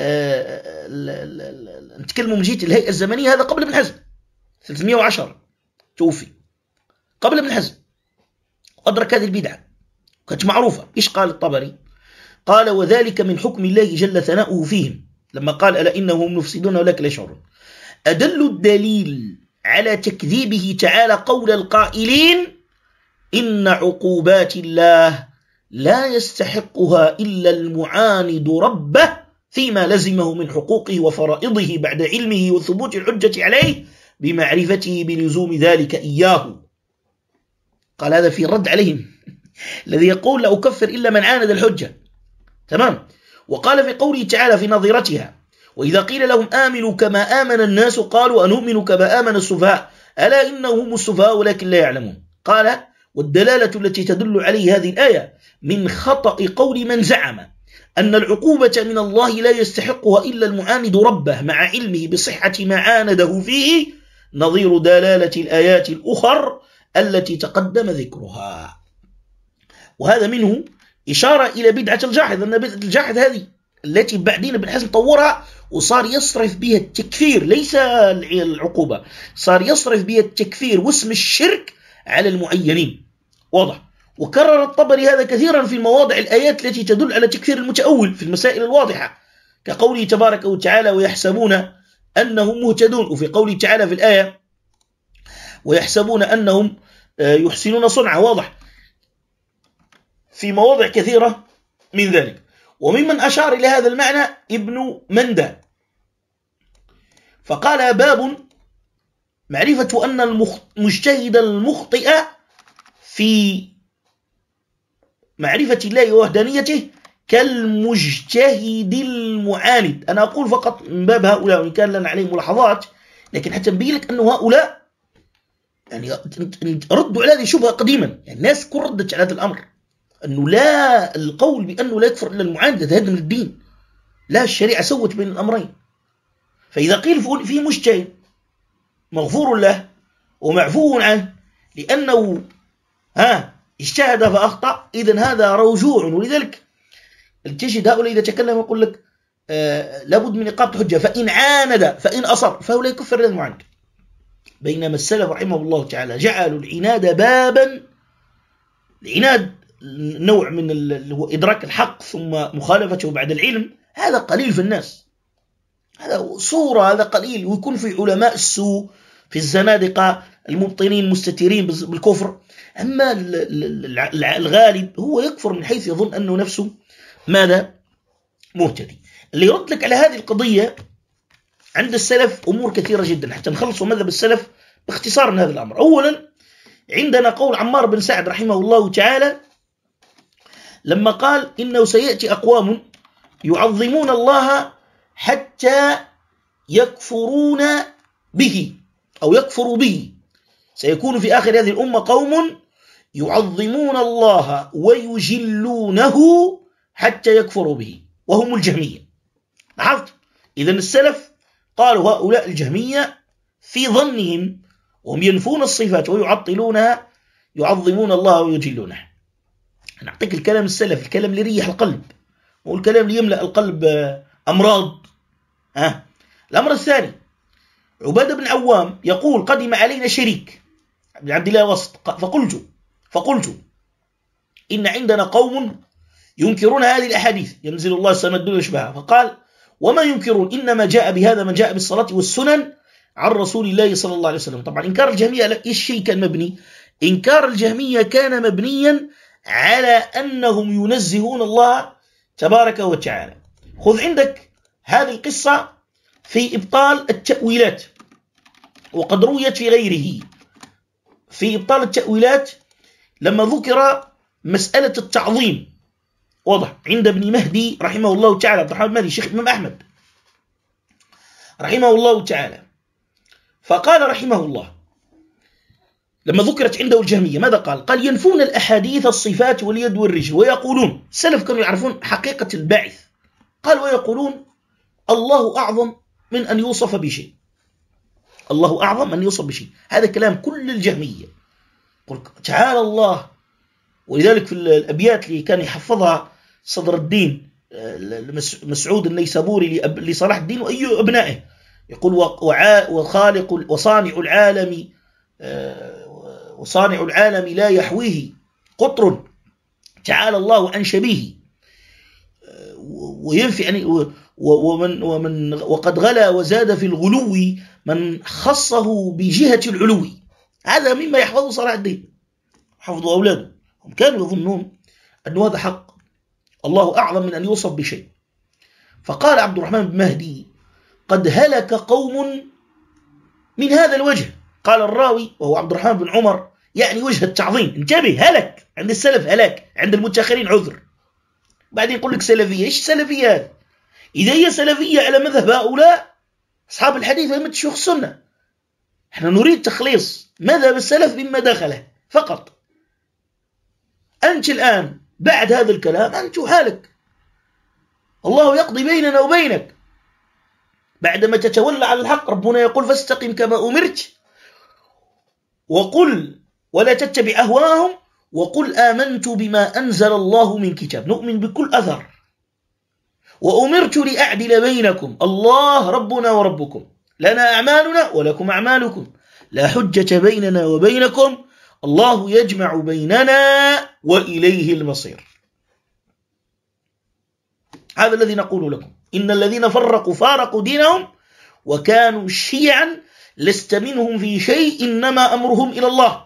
نتكلم من جهة الهيئة الزمنية، هذا قبل ابن حزم ثلاثمائة وعشرة توفي، قبل ابن حزم، أدرك هذه البدعة كانت معروفة. إيش قال الطبري؟ قال وذلك من حكم الله جل ثناؤه فيهم لما قال ألا إنهم مفسدون ولكن لا يشعرون، أدل الدليل على تكذيبه تعالى قول القائلين إن عقوبات الله لا يستحقها إلا المعاند ربه فيما لزمه من حقوقه وفرائضه بعد علمه وثبوت الحجة عليه بمعرفته بلزوم ذلك إياه. قال هذا في رد عليهم الذي يقول لا أكفر إلا من عاند الحجة. تمام. وقال في قوله تعالى في نظيرتها وإذا قيل لهم آمنوا كما آمن الناس قالوا أنؤمن كما آمن السفهاء ألا إنهم السفهاء ولكن لا يعلمون. قال والدلالة التي تدل عليه هذه الآية من خطأ قول من زعم أن العقوبة من الله لا يستحقها إلا المعاند ربه مع علمه بصحة ما عانده فيه نظير دلالة الآيات الأخر التي تقدم ذكرها. وهذا منه إشارة إلى بدعة الجاحظ، أن بدعة الجاحظ هذه التي بعدين ابن حزم طورها وصار يصرف بها التكفير ليس العقوبة، صار يصرف بها التكفير واسم الشرك على المعينين. واضح. وكرر الطبري هذا كثيرا في مواضع الآيات التي تدل على تكفير المتأول في المسائل الواضحة كقوله تبارك وتعالى ويحسبون أنهم مهتدون، وفي قوله تعالى في الآية ويحسبون أنهم يحسنون صنعا. واضح. في مواضع كثيرة من ذلك. وممن أشار إلى هذا المعنى ابن مندى فقال باب معرفة أن المجتهد المخطئ في معرفة الله ووحدانيته كالمجتهد المعاند. أنا أقول فقط من باب هؤلاء وإن كان لنا عليهم ملاحظات، لكن حتى نبين لك أن هؤلاء يعني ردوا على هذه الشبهة قديما. يعني الناس كل ردت على هذا الأمر أنه لا القول بأنه لا يكفر إلا المعاند هذا من الدين. لا، الشريعة سوت بين الأمرين. فإذا قيل في مجتهد مغفور له ومعفو عنه لأنه ها اجتهد فأخطأ، إذن هذا رجوع. ولذلك تجد هؤلاء إذا تكلم يقول لك آه لابد من إقامة حجة، فإن عاند فإن أصر فهو لا يكفر إلا المعاند. بينما السلف رحمه الله تعالى جعلوا العناد بابا، العناد نوع من إدراك الحق ثم مخالفته بعد العلم، هذا قليل في الناس، هذا صورة، هذا قليل. ويكون في علماء السوء، في الزنادقة المبطنين المستترين بالكفر. أما الغالب هو يكفر من حيث يظن أنه نفسه ماذا مهتدي. اللي يرد لك على هذه القضية عند السلف أمور كثيرة جدا حتى نخلصوا مذهب السلف باختصار من هذا الأمر. أولا عندنا قول عمار بن سعد رحمه الله تعالى لما قال إنه سيأتي أقوام يعظمون الله حتى يكفرون به أو يكفروا به. سيكون في آخر هذه الأمة قوم يعظمون الله ويجلونه حتى يكفروا به وهم الجهمية. لاحظت؟ إذن السلف قالوا هؤلاء الجهمية في ظنهم وهم ينفون الصفات ويعطلونها يعظمون الله ويجلونه. نعطيك الكلام السلف، الكلام اللي يريح القلب والكلام اللي يملأ القلب أمراض. ها. الأمر الثاني عبادة بن عوام يقول قدم علينا شريك بن عبد الله وسط فقلت فقلت إن عندنا قوم ينكرون هذه الأحاديث ينزل الله السماء الدنيا يشبهها. فقال وما ينكرون إنما جاء بهذا من جاء بالصلاة والسنن عن رسول الله صلى الله عليه وسلم. طبعا إنكار الجهمية إيش شيء كان مبني؟ إنكار الجهمية كان مبنيا على أنهم ينزهون الله تبارك وتعالى. خذ عندك هذه القصة في إبطال التأويلات، وقد رويت في غيره في إبطال التأويلات لما ذكر مسألة التعظيم. واضح. عند ابن مهدي رحمه الله تعالى، عبد الرحمن مهدي شيخ الإمام أحمد رحمه الله تعالى، فقال رحمه الله لما ذكرت عنده الجهمية ماذا قال؟ قال ينفون الأحاديث الصفات واليد والرجل ويقولون، السلف كانوا يعرفون حقيقة البعث، قال ويقولون الله أعظم من أن يوصف بشيء، الله أعظم من أن يوصف بشيء. هذا كلام كل الجهمية. قل تعالى الله. ولذلك في الأبيات اللي كان يحفظها صدر الدين مسعود النيسابوري لصلاح الدين وأي أبنائه يقول وخالق وصانع العالم وصانع العالم لا يحويه قطر تعالى الله عن شبيه، وينفي يعني ومن ومن وقد غلا وزاد في الغلو من خصه بجهة العلو. هذا مما يحفظه صلاح الدين، حفظوا أولاده، هم كانوا يظنون أن هذا حق، الله أعظم من أن يوصف بشيء. فقال عبد الرحمن بن مهدي: قد هلك قوم من هذا الوجه. قال الراوي وهو عبد الرحمن بن عمر يعني وجه التعظيم، انتبه، هلك عند السلف هلاك، عند المتأخرين عذر. بعدين يقول لك سلفية، إيش سلفية هذه؟ إذا هي سلفية على مذهب هؤلاء أصحاب الحديث وأئمة شيوخ السنة، احنا نريد تخليص مذهب السلف مما دخله فقط. أنت الآن بعد هذا الكلام أنت حالك، الله يقضي بيننا وبينك بعدما تتولى على الحق. ربنا يقول: فاستقم كما أمرت وقل ولا تتبع أهواهم وقل آمنت بما أنزل الله من كتاب، نؤمن بكل أثر، وأمرت لأعدل بينكم، الله ربنا وربكم، لنا أعمالنا ولكم أعمالكم، لا حجة بيننا وبينكم، الله يجمع بيننا وإليه المصير. هذا الذي نقول لكم: إن الذين فرقوا فارقوا دينهم وكانوا شيعا لست منهم في شيء إنما أمرهم إلى الله.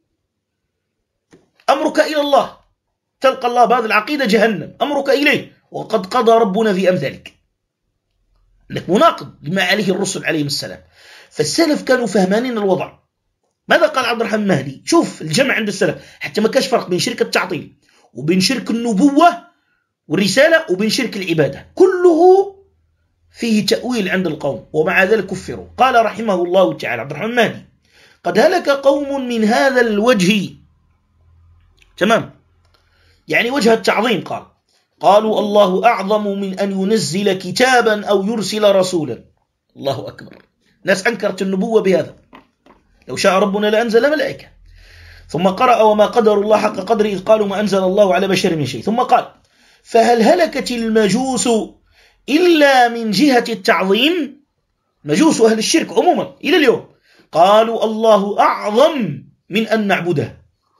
أمرك إلى الله، تلقى الله بهذه العقيدة جهنم، أمرك إليه، وقد قضى ربنا في أمثالك، أنك مناقض لما عليه الرسل عليهم السلام. فالسلف كانوا فهمانين الوضع. ماذا قال عبد الرحمن المهدي؟ شوف الجمع عند السلف، حتى ما كاش فرق بين شرك التعطيل وبين شرك النبوة والرسالة وبين شرك العبادة، كله فيه تأويل عند القوم، ومع ذلك كفروا. قال رحمه الله تعالى عبد الرحمن المهدي: قد هلك قوم من هذا الوجه، تمام، يعني وجه التعظيم. قال قالوا: الله أعظم من أن ينزل كتابا أو يرسل رسولا. الله أكبر، ناس أنكرت النبوة بهذا، لو شاء ربنا لأنزل ملائكة. ثم قرأ: وما قدر الله حق قدره إذ قالوا ما أنزل الله على بشر من شيء. ثم قال: فهل هلكت المجوس إلا من جهة التعظيم؟ مجوس أهل الشرك عموما إلى اليوم قالوا الله أعظم من أن نعبده،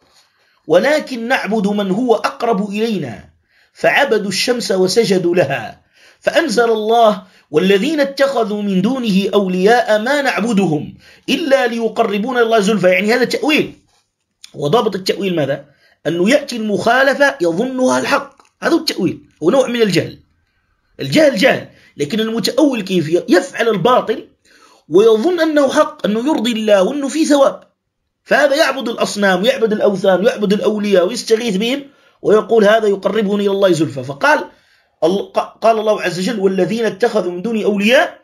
ولكن نعبد من هو أقرب إلينا، فعبدوا الشمس وسجدوا لها، فأنزل الله: والذين اتخذوا من دونه أولياء ما نعبدهم إلا ليقربون الله زلفى. يعني هذا تأويل، وضابط التأويل ماذا؟ أنه يأتي المخالفة يظنها الحق، هذا التأويل، هو نوع من الجهل. الجهل جهل، لكن المتأول كيف يفعل الباطل ويظن أنه حق، أنه يرضي الله وأنه فيه ثواب، فهذا يعبد الأصنام ويعبد الأوثان ويعبد الأولياء ويستغيث بهم ويقول هذا يقربني إلى الله زلفى. فقال قال الله عز وجل: والذين اتخذوا من دون أولياء،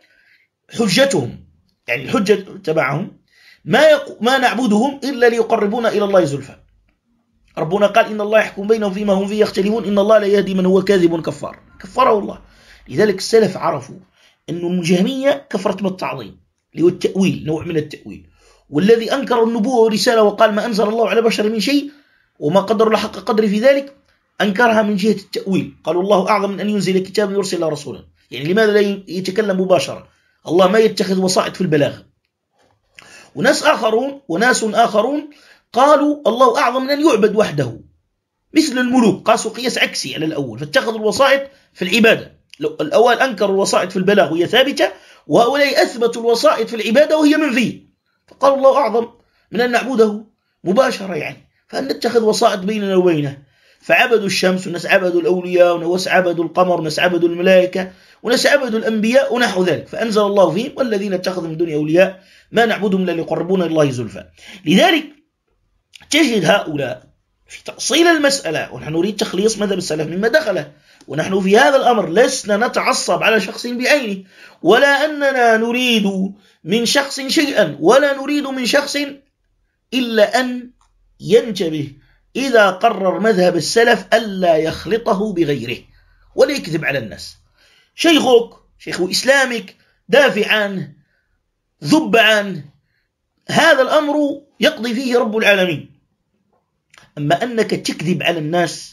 حجتهم يعني الحجة تبعهم ما, ما نعبدهم إلا ليقربونا إلى الله زلفى. ربنا قال: إن الله يحكم بينهم فيما هم فيه يختلفون إن الله لا يهدي من هو كاذب كفار، كفره الله. لذلك السلف عرفوا أن الجهمية كفرت بالتعظيم اللي هو التأويل، نوع من التأويل. والذي أنكر النبوة والرسالة وقال ما أنزل الله على بشر من شيء وما قدر الله حق قدر في ذلك، أنكرها من جهة التأويل. قالوا الله أعظم من أن ينزل كتابا ويرسل رسولا. يعني لماذا لا يتكلم مباشرة؟ الله ما يتخذ وسائط في البلاغ. وناس آخرون وناس آخرون قالوا الله أعظم من أن يعبد وحده، مثل الملوك قاسوا قياس عكسي على الأول، فاتخذوا الوسائط في العبادة. الأول أنكروا الوسائط في البلاغ وهي ثابتة، وهؤلاء أثبتوا الوسائط في العبادة وهي منفية، فقالوا الله أعظم من أن نعبده مباشرة، يعني فأن نتخذ وسائط بيننا وبينه. فعبدوا الشمس، وناس عبدوا الأولياء، وناس عبدوا القمر، وناس عبدوا الملائكة، وناس عبدوا الأنبياء ونحو ذلك. فأنزل الله فيهم: والذين اتخذوا من دون أولياء ما نعبدهم إلا ليقربونا إلى الله زلفى. لذلك تجد هؤلاء في تأصيل المسألة، ونحن نريد تخليص مذهب السلف مما دخله، ونحن في هذا الأمر لسنا نتعصب على شخص بعينه، ولا أننا نريد من شخص شيئا، ولا نريد من شخص إلا أن ينتبه إذا قرر مذهب السلف ألا يخلطه بغيره ولا يكذب على الناس. شيخك شيخ إسلامك دافع عنه، ذب عنه، هذا الأمر يقضي فيه رب العالمين. أما أنك تكذب على الناس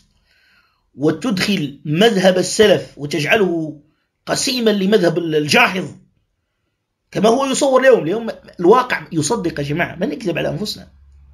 وتدخل مذهب السلف وتجعله قسيما لمذهب الجاحظ كما هو يصور اليوم. اليوم الواقع يصدق يا جماعة، ما نكذب على أنفسنا.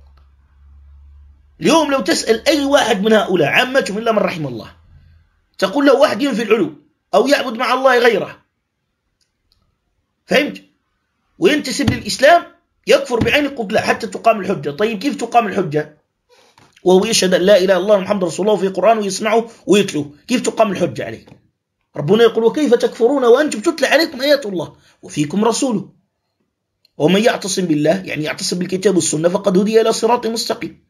اليوم لو تسأل أي واحد من هؤلاء عامتهم إلا من رحم الله، تقول له واحد ينفي العلو، أو يعبد مع الله غيره، فهمت؟ وينتسب للإسلام يكفر بعين القتلى حتى تقام الحجة. طيب كيف تقام الحجة وهو يشهد أن لا إله إلا الله محمد رسول الله في قرآن ويسمعه ويتلوه؟ كيف تقام الحجة عليه؟ ربنا يقول وكيف تكفرون وأنتم تتلى عليكم آيات الله وفيكم رسوله ومن يعتصم بالله يعني يعتصم بالكتاب والسنة فقد هدي إلى صراط مستقيم.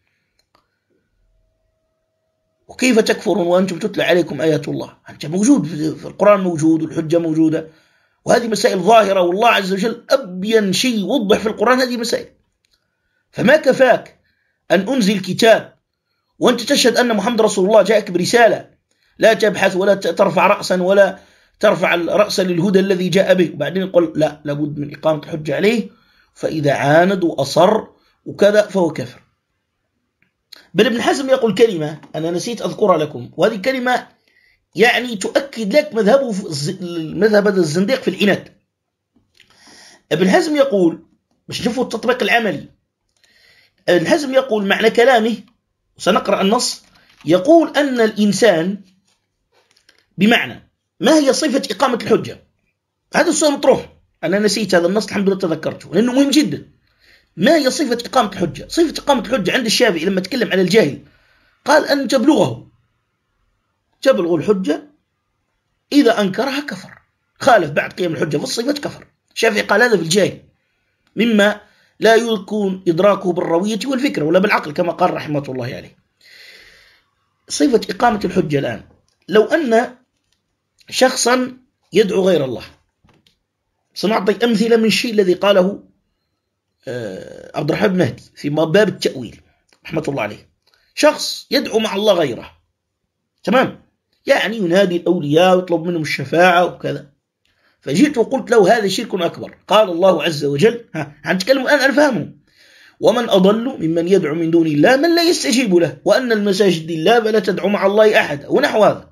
وكيف تكفرون وأنتم تتلى عليكم آيات الله؟ أنت موجود في القرآن، موجود والحجة موجودة، وهذه مسائل ظاهرة، والله عز وجل أبين شيء وضح في القرآن هذه مسائل. فما كفاك أن أنزل كتاب وأنت تشهد أن محمد رسول الله جاءك برسالة، لا تبحث ولا ترفع رأسا ولا ترفع رأسا للهدى الذي جاء به، وبعدين يقول لا لابد من إقامة الحجة عليه، فإذا عاند وأصر وكذا فهو كفر. بل ابن حزم يقول كلمة أنا نسيت أذكرها لكم، وهذه كلمة يعني تؤكد لك مذهبه مذهب هذا الزنديق في العناد. ابن حزم يقول باش نشوفوا التطبيق العملي، ابن حزم يقول معنى كلامه، سنقرأ النص، يقول أن الإنسان بمعنى ما هي صفة إقامة الحجة؟ هذا السؤال مطروح، أنا نسيت هذا النص الحمد لله تذكرته لأنه مهم جدا. ما هي صفة إقامة الحجة؟ صفة إقامة الحجة عند الشافعي لما تكلم على الجاهل قال أن تبلغه، تبلغ الحجة إذا أنكرها كفر، خالف بعد قيام الحجة في الصفة كفر. الشافعي قال هذا في الجاهل مما لا يكون إدراكه بالروية والفكرة ولا بالعقل كما قال رحمة الله عليه. صفة إقامة الحجة الآن، لو أن شخصا يدعو غير الله، سنعطي أمثلة من الشيء الذي قاله عبد الرحمن مهدي في باب التأويل رحمة الله عليه. شخص يدعو مع الله غيره، تمام، يعني ينادي الأولياء ويطلب منهم الشفاعة وكذا، فجئت وقلت له هذا شرك أكبر. قال الله عز وجل، ها هنتكلم الآن أنا فهمه، ومن أضل ممن يدعو من دون الله من لا يستجيب له وأن المساجد لله فلا تدعو مع الله أحد، ونحو هذا.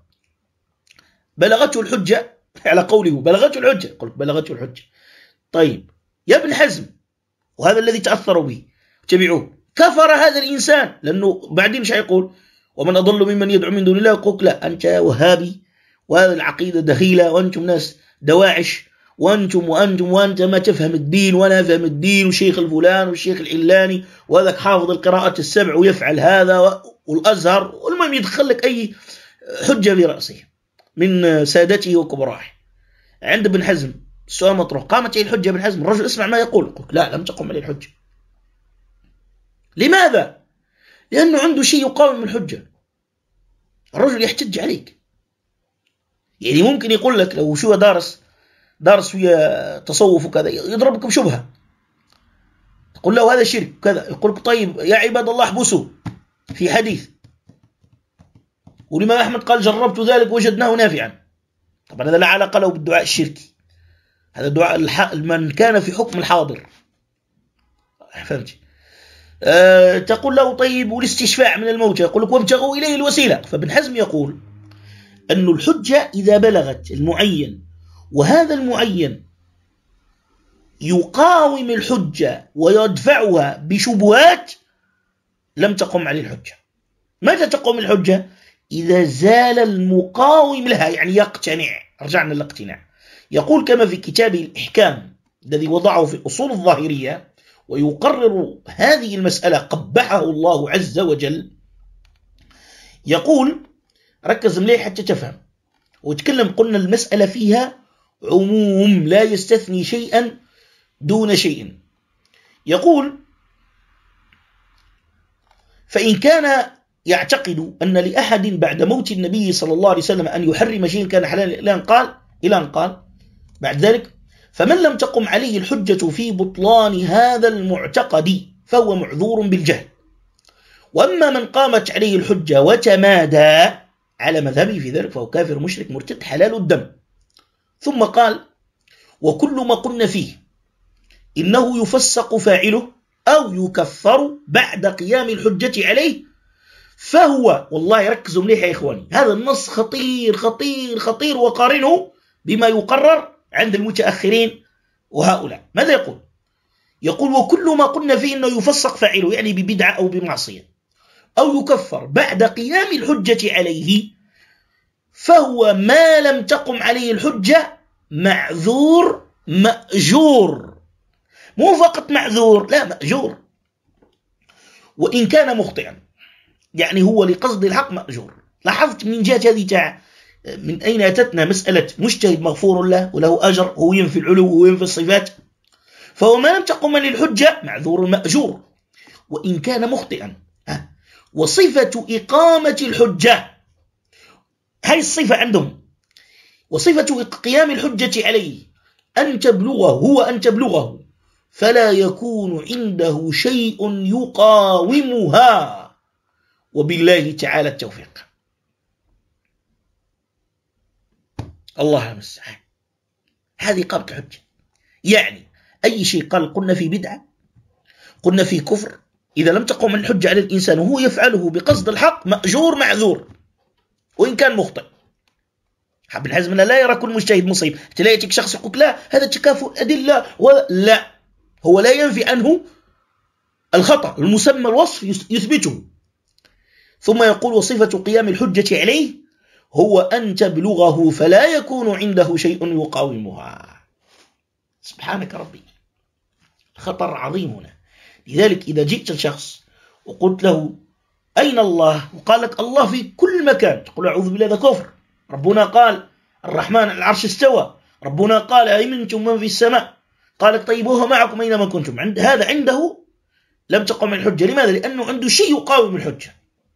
بلغته الحجة على قوله بلغته الحجة، قلت بلغته الحجة. طيب يا ابن حزم، وهذا الذي تأثروا به تبعوه، كفر هذا الإنسان، لأنه بعدين مش هيقول ومن أضل ممن يدعو من دون الله، يقول لا أنت وهابي وهذا العقيدة دخيلة وأنتم ناس دواعش وأنتم وأنتم وأنت ما تفهم الدين وأنا أفهم الدين، والشيخ الفلان والشيخ العلاني وهذاك حافظ القراءة السبع ويفعل هذا والأزهر، والمهم يدخل لك أي حجة برأسه من سادته وكبراه. عند ابن حزم السؤال مطروح، قامت عليه الحجة ابن حزم، الرجل اسمع ما يقول، قلت لا لم تقم عليه الحجة. لماذا؟ لأنه عنده شيء يقاوم الحجة. الرجل يحتج عليك، يعني ممكن يقول لك لو شو دارس دارس ويا تصوف وكذا يضربك بشبهة، تقول له هذا شرك كذا، يقول لك طيب يا عباد الله احبسوا في حديث، والإمام أحمد قال جربت ذلك وجدناه نافعا. طبعا هذا لا علاقة له بالدعاء الشركي، هذا دعاء من كان في حكم الحاضر، فهمت؟ أه تقول له طيب والاستشفاع من الموتى، يقول لك وابتغوا إليه الوسيلة. فابن حزم يقول أن الحجة إذا بلغت المعين وهذا المعين يقاوم الحجة ويدفعها بشبهات لم تقم عليه الحجة. متى تقوم الحجة؟ إذا زال المقاوم لها، يعني يقتنع. رجعنا للاقتناع. يقول كما في كتابه الإحكام الذي وضعه في أصول الظاهرية ويقرر هذه المسألة قبحه الله عز وجل، يقول ركز مليح حتى تفهم وتكلم، قلنا المسألة فيها عموم لا يستثني شيئا دون شيء. يقول فإن كان يعتقد أن لأحد بعد موت النبي صلى الله عليه وسلم أن يحرم شيئا كان حلالا إلى أن قال إلى أن قال بعد ذلك فمن لم تقم عليه الحجة في بطلان هذا المعتقد فهو معذور بالجهل، وأما من قامت عليه الحجة وتمادى على مذهبه في ذلك فهو كافر مشرك مرتد حلال الدم. ثم قال وكل ما قلنا فيه إنه يفسق فاعله أو يكفر بعد قيام الحجة عليه فهو، والله ركزوا مليح يا إخواني، هذا النص خطير خطير خطير، وقارنه بما يقرر عند المتأخرين وهؤلاء. ماذا يقول؟ يقول وكل ما قلنا فيه إنه يفسق فاعله، يعني ببدعة أو بمعصية، أو يكفر بعد قيام الحجة عليه فهو ما لم تقم عليه الحجة معذور مأجور، مو فقط معذور، لا مأجور، وإن كان مخطئا، يعني هو لقصد الحق مأجور. لاحظت من جهة هذه تاع من أين أتتنا مسألة مجتهد مغفور له وله أجر، هو ينفي العلو وينفي الصفات، فهو ما لم تقم عليه الحجة معذور مأجور وإن كان مخطئا. وصفة إقامة الحجة، هاي الصفة عندهم، وصفة قيام الحجة عليه أن تبلغه، هو أن تبلغه فلا يكون عنده شيء يقاومها، وبالله تعالى التوفيق. الله المستعان. هذه إقامة الحجة، يعني أي شيء قال قلنا في بدعة، قلنا في كفر، إذا لم تقم الحجة على الإنسان وهو يفعله بقصد الحق مأجور معذور وإن كان مخطئ. ابن حزم لا يرى كل مجتهد مصيب، تلاقيك شخص يقول لا هذا تكافؤ أدلة، لا، هو لا ينفي عنه الخطأ، المسمى الوصف يثبته. ثم يقول وصفة قيام الحجة عليه هو أن تبلغه فلا يكون عنده شيء يقاومها. سبحانك ربي، خطر عظيم هنا. لذلك إذا جئت الشخص وقلت له أين الله، وقال لك الله في كل مكان، تقول أعوذ بالله، هذا كفر. ربنا قال الرحمن على العرش استوى، ربنا قال أأمنتم من في السماء، قال لك طيب وهو معكم أينما كنتم. عند هذا عنده لم تقم الحجة. لماذا؟ لأنه عنده شيء يقاوم الحجة.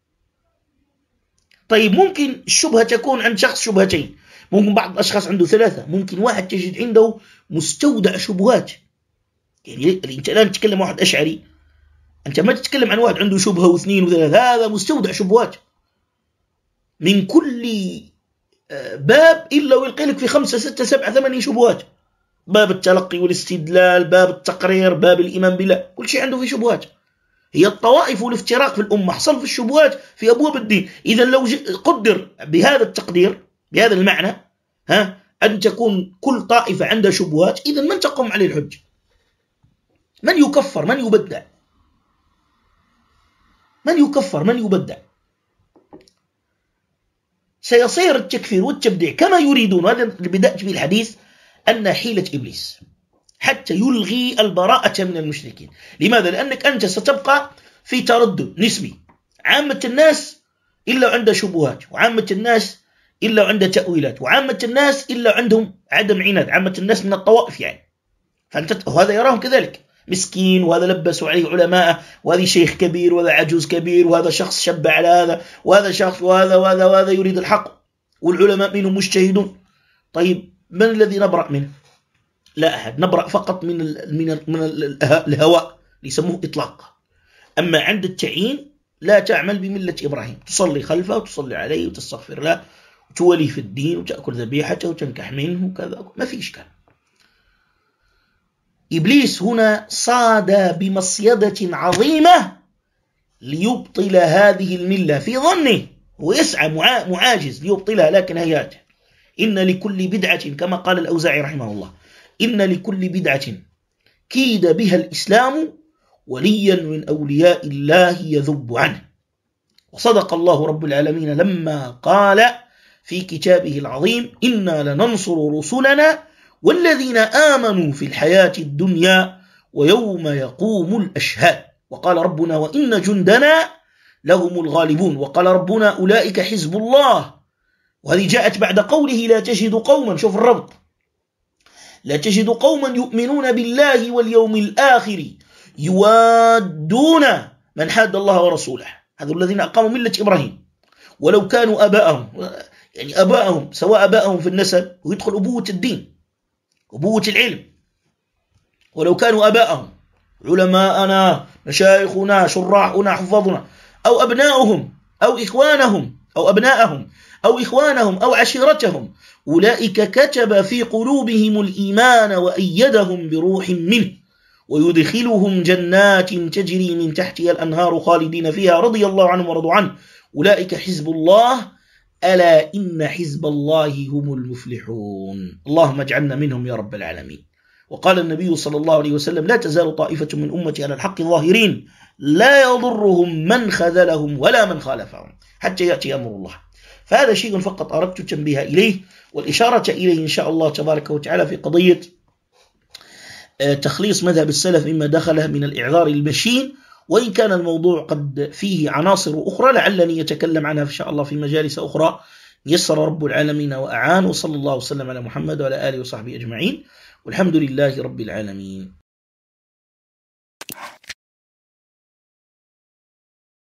طيب ممكن الشبهة تكون عند شخص شبهتين، ممكن بعض الأشخاص عنده ثلاثة، ممكن واحد تجد عنده مستودع شبهات. يعني أنت الآن تتكلم واحد أشعري، أنت ما تتكلم عن واحد عنده شبهة واثنين وثلاثة، هذا مستودع شبهات من كل باب إلا ويلقي لك في خمسة ستة سبعة ثمانية شبهات. باب التلقي والاستدلال، باب التقرير، باب الإيمان بالله، كل شيء عنده في شبهات. هي الطوائف والافتراق في الأمة حصل في الشبهات في أبواب الدين. إذا لو قدر بهذا التقدير بهذا المعنى ها أن تكون كل طائفة عندها شبهات، إذا من تقوم عليه الحجة؟ من يكفر؟ من يبدع؟ من يكفر؟ من يبدع؟ سيصير التكفير والتبديع كما يريدون. هذا اللي بدأت به الحديث، أن حيلة إبليس حتى يلغي البراءة من المشركين. لماذا؟ لأنك أنت ستبقى في تردد نسبي، عامة الناس إلا عند شبهات، وعامة الناس إلا عند تأويلات، وعامة الناس إلا عندهم عدم عناد، عامة الناس من الطوائف يعني. فأنت وهذا يراهم كذلك مسكين، وهذا لبسوا عليه علماء، وهذا شيخ كبير، وهذا عجوز كبير، وهذا شخص شب على هذا، وهذا شخص وهذا وهذا وهذا يريد الحق، والعلماء منهم مجتهدون. طيب من الذي نبرأ منه؟ لا أحد، نبرأ فقط من ال من ال من الهواء يسموه إطلاق. أما عند التعيين لا تعمل بملة إبراهيم، تصلي خلفه وتصلي عليه وتستغفر له وتولي في الدين وتأكل ذبيحته وتنكح منه وكذا، ما في إشكال. إبليس هنا صاد بمصيدة عظيمة ليبطل هذه الملة في ظنه، ويسعى معاجز ليبطلها، لكن هياته. إن لكل بدعة، كما قال الأوزاعي رحمه الله، إن لكل بدعة كيد بها الإسلام وليا من أولياء الله يذب عنه. وصدق الله رب العالمين لما قال في كتابه العظيم إنا لننصر رسلنا والذين آمنوا في الحياة الدنيا ويوم يقوم الأشهاد. وقال ربنا وإن جندنا لهم الغالبون. وقال ربنا أولئك حزب الله. وهذه جاءت بعد قوله لا تجد قوما، شوف الربط، لا تجد قوما يؤمنون بالله واليوم الآخر يوادون من حاد الله ورسوله. هذا الذين أقاموا ملة إبراهيم ولو كانوا أباءهم، يعني أباءهم سواء أباءهم في النسب، ويدخل أبوة الدين، أبوة العلم، ولو كانوا أباءهم علماءنا مشايخنا شراحنا حفظنا، أو أبناؤهم أو إخوانهم أو أبناءهم أو إخوانهم أو عشيرتهم، أولئك كتب في قلوبهم الإيمان وأيدهم بروح منه ويدخلهم جنات تجري من تحتها الأنهار خالدين فيها رضي الله عنهم ورضوا عنه أولئك حزب الله ألا إن حزب الله هم المفلحون. اللهم اجعلنا منهم يا رب العالمين. وقال النبي صلى الله عليه وسلم لا تزال طائفة من أمتي على الحق ظاهرين لا يضرهم من خذلهم ولا من خالفهم حتى يأتي أمر الله. فهذا شيء فقط أردت التنبيه إليه والإشارة إليه إن شاء الله تبارك وتعالى في قضية تخليص مذهب السلف مما دخله من الإعذار المشين، وإن كان الموضوع قد فيه عناصر أخرى لعلني يتكلم عنها إن شاء الله في مجالس أخرى يسر رب العالمين وأعان. وصلى الله وسلم على محمد وعلى آله وصحبه أجمعين، والحمد لله رب العالمين.